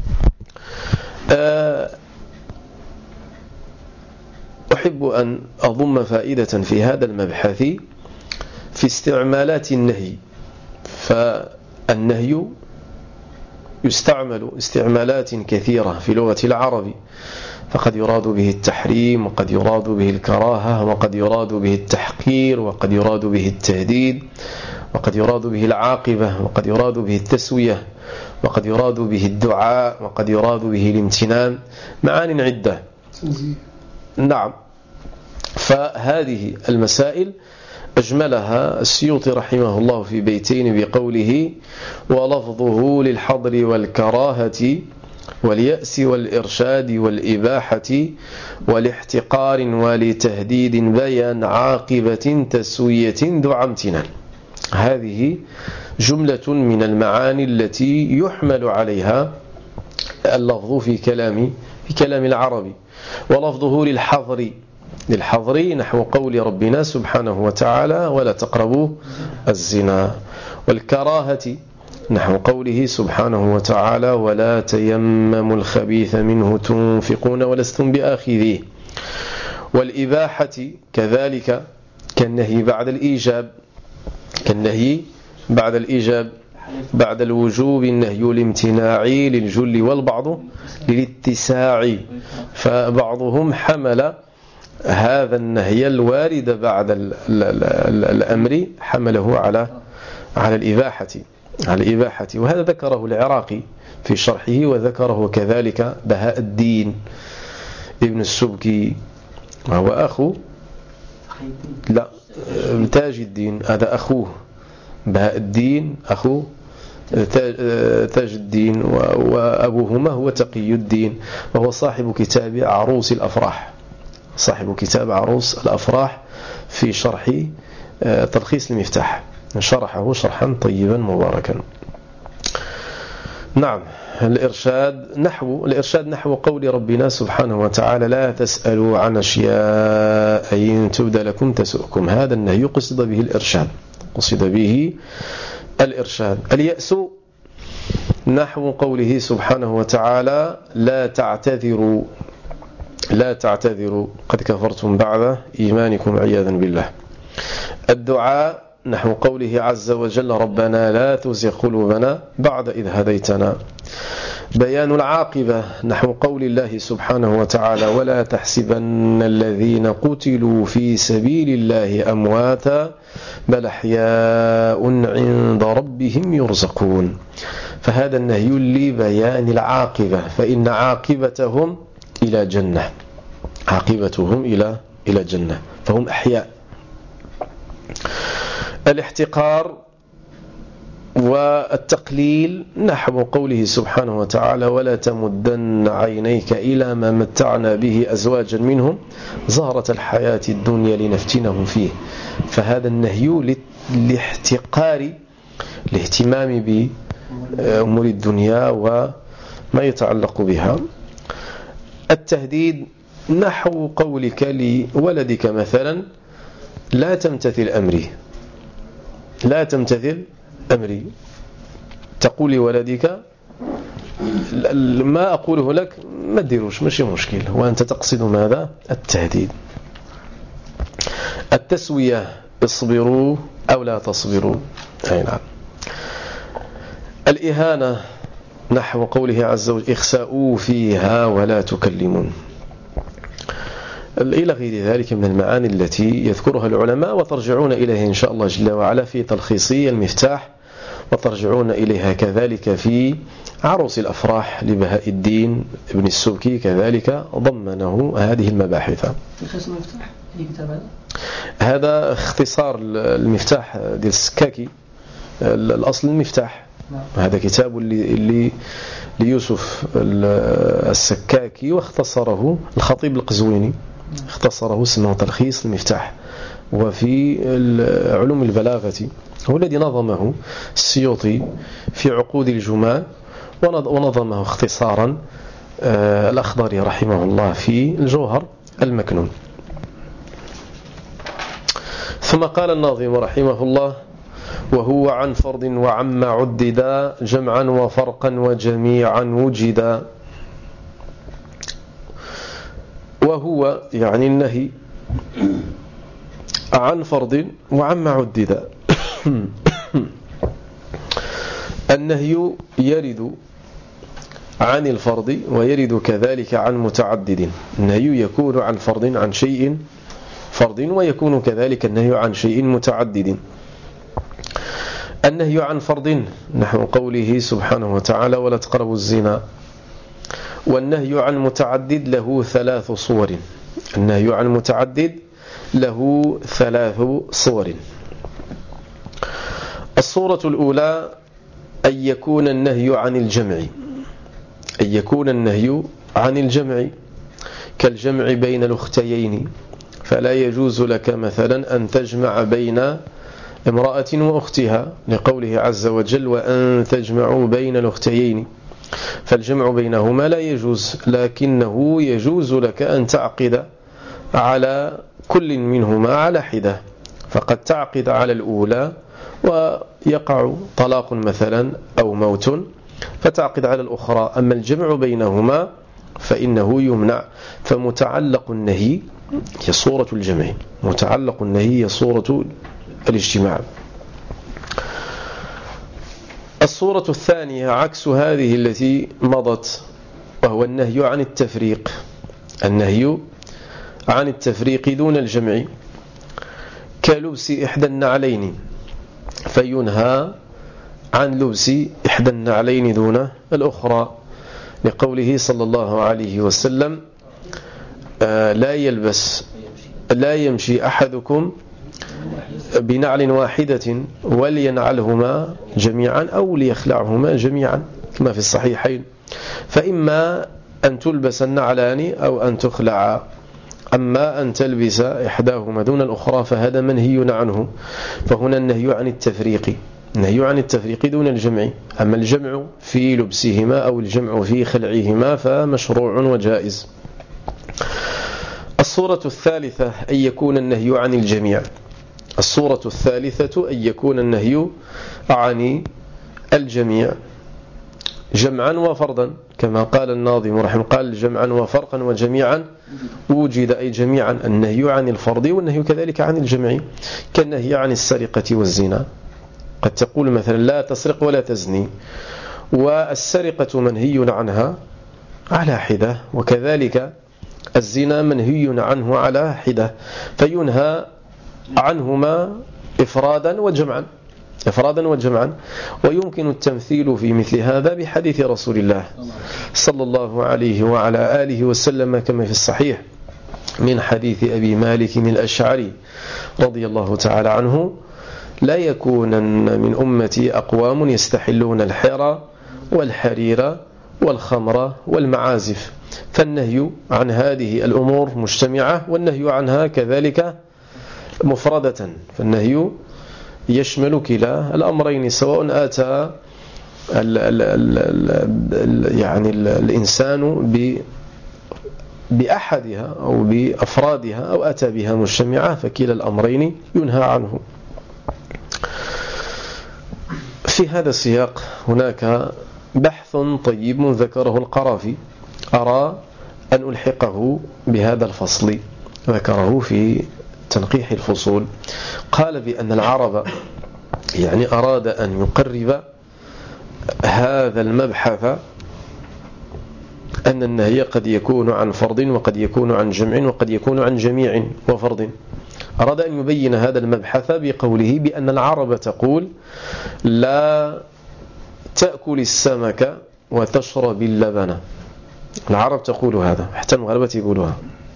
أحب أن أضم فائدة في هذا المبحث في استعمالات النهي. فالنهي يستعمل استعمالات كثيرة في لغة العرب، فقد يراد به التحريم، وقد يراد به الكراهة، وقد يراد به التحقير، وقد يراد به التهديد، وقد يراد به العاقبة، وقد يراد به التسوية، وقد يراد به الدعاء، وقد يراد به الامتنان، معان عدة. نعم. فهذه المسائل أجملها السيوطي رحمه الله في بيتين بقوله: ولفظه للحظر والكراهة واليأس والإرشاد والإباحة ولاحتقار ولتهديد بيان عاقبة تسوية دعا امتنان. هذه جملة من المعاني التي يحمل عليها اللفظ في كلام في كلام العربي، ولفظه للحظر للحظر نحو قول ربنا سبحانه وتعالى ولا تقربوا الزنا، والكراهة نحو قوله سبحانه وتعالى ولا تيمموا الخبيث منه تنفقون ولستم بآخذيه، والإباحة كذلك كالنهي بعد الإيجاب كالنهي بعد الإيجاب بعد الوجوب النهي الامتناعي للجل والبعض للاتساع، فبعضهم حمل هذا النهي الوارد بعد ال ال ال الأمر حمله على على الإباحة على الإباحة وهذا ذكره العراقي في شرحه، وذكره كذلك بهاء الدين ابن السبكي وهو أخو لا تاج الدين، هذا أخوه بهاء الدين أخو تاج الدين، وأبوهما هو تقي الدين، وهو صاحب كتاب عروس الأفراح صاحب كتاب عروس الأفراح في شرح تلخيص المفتاح، شرحه شرحا طيبا مباركا. نعم. الإرشاد نحو الإرشاد نحو قول ربنا سبحانه وتعالى لا تسألوا عن أشياء إن تبد لكم تسؤكم، هذا النهي قصد به الإرشاد قصد به الإرشاد. اليأس نحو قوله سبحانه وتعالى لا تعتذروا لا تعتذروا قد كفرتم بعد إيمانكم عياذا بالله. الدعاء نحو قوله عز وجل ربنا لا تزغ قلوبنا بعد إذ هديتنا. بيان العاقبة نحو قول الله سبحانه وتعالى ولا تحسبن الذين قتلوا في سبيل الله أمواتا بل أحياء عند ربهم يرزقون، فهذا النهي لبيان العاقبة، فإن عاقبتهم إلى جنة عاقبتهم إلى إلى جنة فهم أحياء. الاحتقار والتقليل نحو قوله سبحانه وتعالى ولا تمدن عينيك إلى ما متعنا به أزواجا منهم زهرة الحياة الدنيا لنفتنهم فيه، فهذا النهي لاحتقار الاهتمام بأمور الدنيا وما يتعلق بها. التهديد نحو قولك لولدك مثلا لا تمتثل أمري لا تمتثل أمري، تقول لولدك ما أقوله لك ما تديروش ماشي مشكل، وأنت تقصد ماذا؟ التهديد. التسوية اصبروا أو لا تصبروا، أي نعم. الإهانة نحو قوله عز وجل اخسأوا فيها ولا تكلمون، إلى غير ذلك من المعاني التي يذكرها العلماء وترجعون إليها إن شاء الله جل وعلا في تلخيصي المفتاح، وترجعون إليها كذلك في عروس الأفراح لبهاء الدين ابن السبكي، كذلك ضمنه هذه المباحث. هذا اختصار المفتاح ديال السكاكي، الأصل المفتاح، هذا كتاب اللي ليوسف السكاكي واختصره الخطيب القزويني، اختصره اسمه تلخيص المفتاح. وفي علوم البلاغة هو الذي نظمه السيوطي في عقود الجمال، ونظمه اختصارا الأخضري رحمه الله في الجوهر المكنون. ثم قال الناظم رحمه الله وهو عن فرض وعم عددا جمعا وفرقا وجميعا وجدا. وهو يعني النهي عن فرض وعم عددا. النهي يرد عن الفرض ويرد كذلك عن متعدد، النهي يكون عن فرض عن شيء فرض، ويكون كذلك النهي عن شيء متعدد. النهي عن فرض نحو قوله سبحانه وتعالى ولا تقربوا الزنا، والنهي عن متعدد له ثلاث صور. النهي عن متعدد له ثلاث صور. الصورة الأولى أن يكون النهي عن الجمع، أن يكون النهي عن الجمع كالجمع بين الأختيين، فلا يجوز لك مثلا أن تجمع بين امرأة وأختها لقوله عز وجل وأن تجمعوا بين الأختيين، فالجمع بينهما لا يجوز، لكنه يجوز لك أن تعقد على كل منهما على حدة، فقد تعقد على الأولى ويقع طلاق مثلا أو موت فتعقد على الأخرى، أما الجمع بينهما فإنه يمنع. فمتعلق النهي هي صورة الجمع، متعلق النهي هي صورة الاجتماع. الصورة الثانية عكس هذه التي مضت، وهو النهي عن التفريق، النهي عن التفريق دون الجمع كلبس إحدى النعلين، فينهى عن لبس إحدى النعلين دون الأخرى لقوله صلى الله عليه وسلم لا يلبس لا يمشي أحدكم بنعل واحدة ولينعلهما جميعا أو ليخلعهما جميعا كما في الصحيحين، فإما أن تلبس النعلان أو أن تخلع، أما أن تلبس إحداهما دون الأخرى فهذا منهي عنه. فهنا النهي عن التفريق، النهي عن التفريق دون الجمع، أما الجمع في لبسهما أو الجمع في خلعهما فمشروع وجائز. الصورة الثالثة أن يكون النهي عن الجميع، الصورة الثالثة أن يكون النهي عن الجميع جمعا وفردا، كما قال الناظم رحمه قال جمعا وفرقا وجميعا وجد، أي جميعا، النهي عن الفرد والنهي كذلك عن الجمع، كالنهي عن السرقة والزنا. قد تقول مثلا لا تسرق ولا تزني، والسرقة منهي عنها على حدة، وكذلك الزنا منهي عنه على حدة، فينهى عنهما إفرادا وجمعا، إفرادا وجمعا. ويمكن التمثيل في مثل هذا بحديث رسول الله صلى الله عليه وعلى آله وسلم كما في الصحيح من حديث أبي مالك الأشعري رضي الله تعالى عنه لا يكونن من أمتي أقوام يستحلون الحرى والحرير والخمر والمعازف، فالنهي عن هذه الأمور مجتمعة والنهي عنها كذلك مفردة، فالنهي يشمل كلا الأمرين، سواء أتى ال ال ال يعني ال الإنسان بأحدها أو بأفرادها أو أتى بها مجتمعة، فكلا الأمرين ينهى عنه. في هذا السياق هناك بحث طيب ذكره القرافي، أرى أن ألحقه بهذا الفصل، ذكره في تنقيح الفصول. قال بأن العرب يعني أراد أن يقرب هذا المبحث أن النهي قد يكون عن فرض وقد يكون عن جمع وقد يكون عن جميع وفرض، أراد أن يبين هذا المبحث بقوله بأن العرب تقول لا تأكل السمك وتشرب اللبن، العرب تقول هذا، حتى المغاربة يقولوها،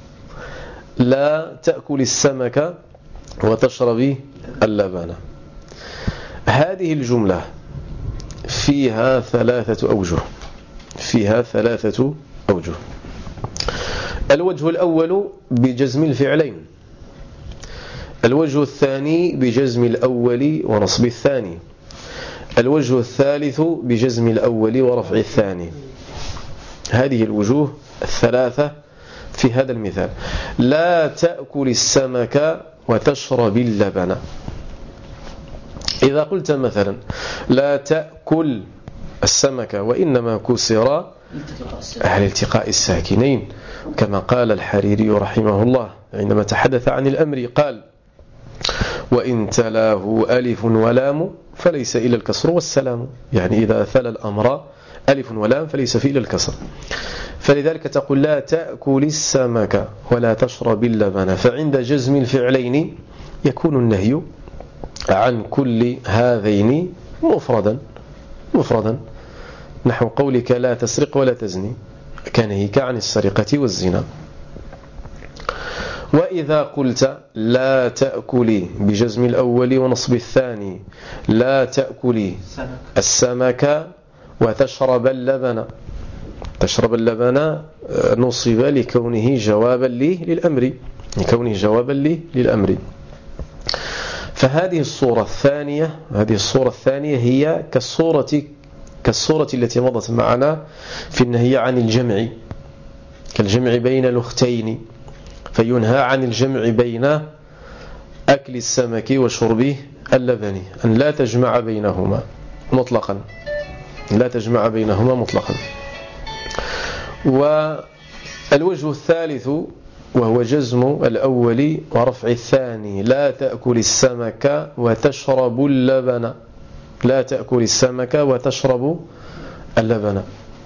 لا تأكل السمك وتشرب اللبن. هذه الجملة فيها ثلاثة أوجه، فيها ثلاثة أوجه. الوجه الأول بجزم الفعلين، الوجه الثاني بجزم الأول ونصب الثاني، الوجه الثالث بجزم الأول ورفع الثاني. هذه الوجوه الثلاثة في هذا المثال. لا تأكل السمك وتشرب اللبن، إذا قلت مثلا لا تأكل السمك وإنما كسر أهل التقاء الساكنين، كما قال الحريري رحمه الله عندما تحدث عن الأمر قال وإن تلاه ألف ولام فليس إلا الكسر والسلام، يعني إذا ثل الأمر ألف ولام فليس فيه إلا الكسر، فلذلك تقول لا تأكل السمك ولا تشرب اللبن. فعند جزم الفعلين يكون النهي عن كل هذين مفردا مفردا، نحو قولك لا تسرق ولا تزني كنهيك عن السرقة والزنا. وإذا قلت لا تأكلي بجزم الأول ونصب الثاني لا تأكلي السمك وتشرب اللبن، تشرب اللبن نصب لكونه جوابا لي للأمر لكونه جوابا لي للأمر. فهذه الصورة الثانية هذه الصورة الثانية هي كالصورة كالصورة التي مضت معنا في النهي عن الجمع، كالجمع بين الأختين، فينهى عن الجمع بين أكل السمك وشرب اللبن، أن لا تجمع بينهما مطلقا، لا تجمع بينهما مطلقا. والوجه الثالث وهو جزم الأول ورفع الثاني، لا تأكل السمك وتشرب اللبن، لا تأكل السمك وتشرب اللبن.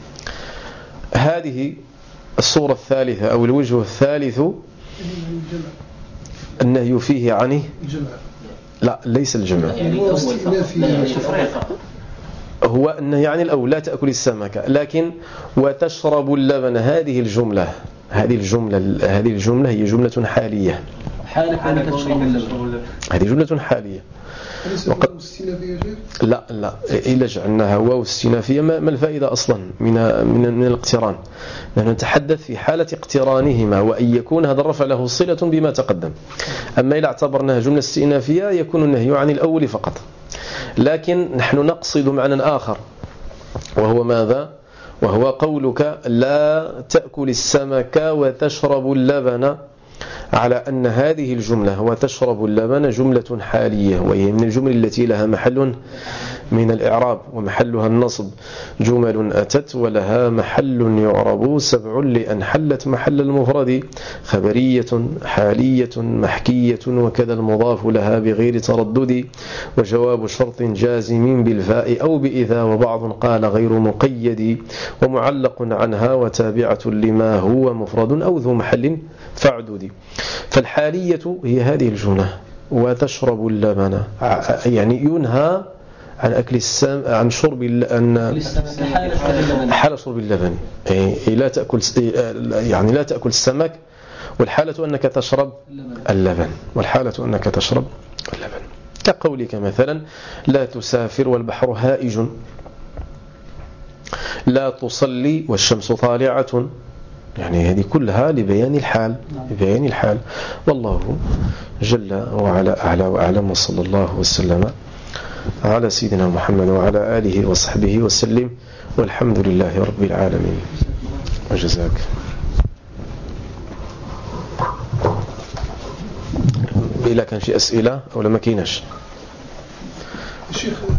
هذه الصورة الثالثة أو الوجه الثالث النهي فيه عن لا ليس الجمع، هو النهي عن الأول لا تأكل السمك، لكن وتشرب اللبن هذه الجملة هذه الجملة هذه الجملة هي جملة حالية، هذه جملة حالية. وقد لا لا إلا جعلناها واو استئنافية ما الفائدة أصلا من من من الاقتران؟ نحن نتحدث في حالة اقترانهما وأن يكون هذا الرفع له صلة بما تقدم. أما إذا اعتبرناها جملة استئنافية يكون النهي عن الأول فقط. لكن نحن نقصد معنى آخر، وهو ماذا؟ وهو قولك لا تأكل السمك وتشرب اللبن، على أن هذه الجملة وتشرب اللبن جملة حالية، وهي من الجمل التي لها محل من الإعراب ومحلها النصب. جمل أتت ولها محل يعرب سبع لأن حلت محل المفرد، خبرية حالية محكية وكذا المضاف لها بغير تردد، وجواب شرط جازم بالفاء أو بإذا، وبعض قال غير مقيد، ومعلق عنها وتابعة لما هو مفرد أو ذو محل فاعدد. فالحالية هي هذه الجملة وتشرب اللبن، يعني ينهى عن أكل السم عن شرب عن حال شرب اللبن، لا تأكل يعني لا تأكل السمك، والحالة أنك تشرب اللبن، والحالة أنك تشرب اللبن. كقولك مثلا لا تسافر والبحر هائج، لا تصلي والشمس طالعة، يعني هذه كلها لبيان الحال لبيان الحال. والله جل وعلا أعلى وأعلم، وصلى الله وسلم على سيدنا محمد وعلى آله وصحبه وسلم، والحمد لله رب العالمين. وجزاك. إلا كان شيء أسئلة أو لما كيناش؟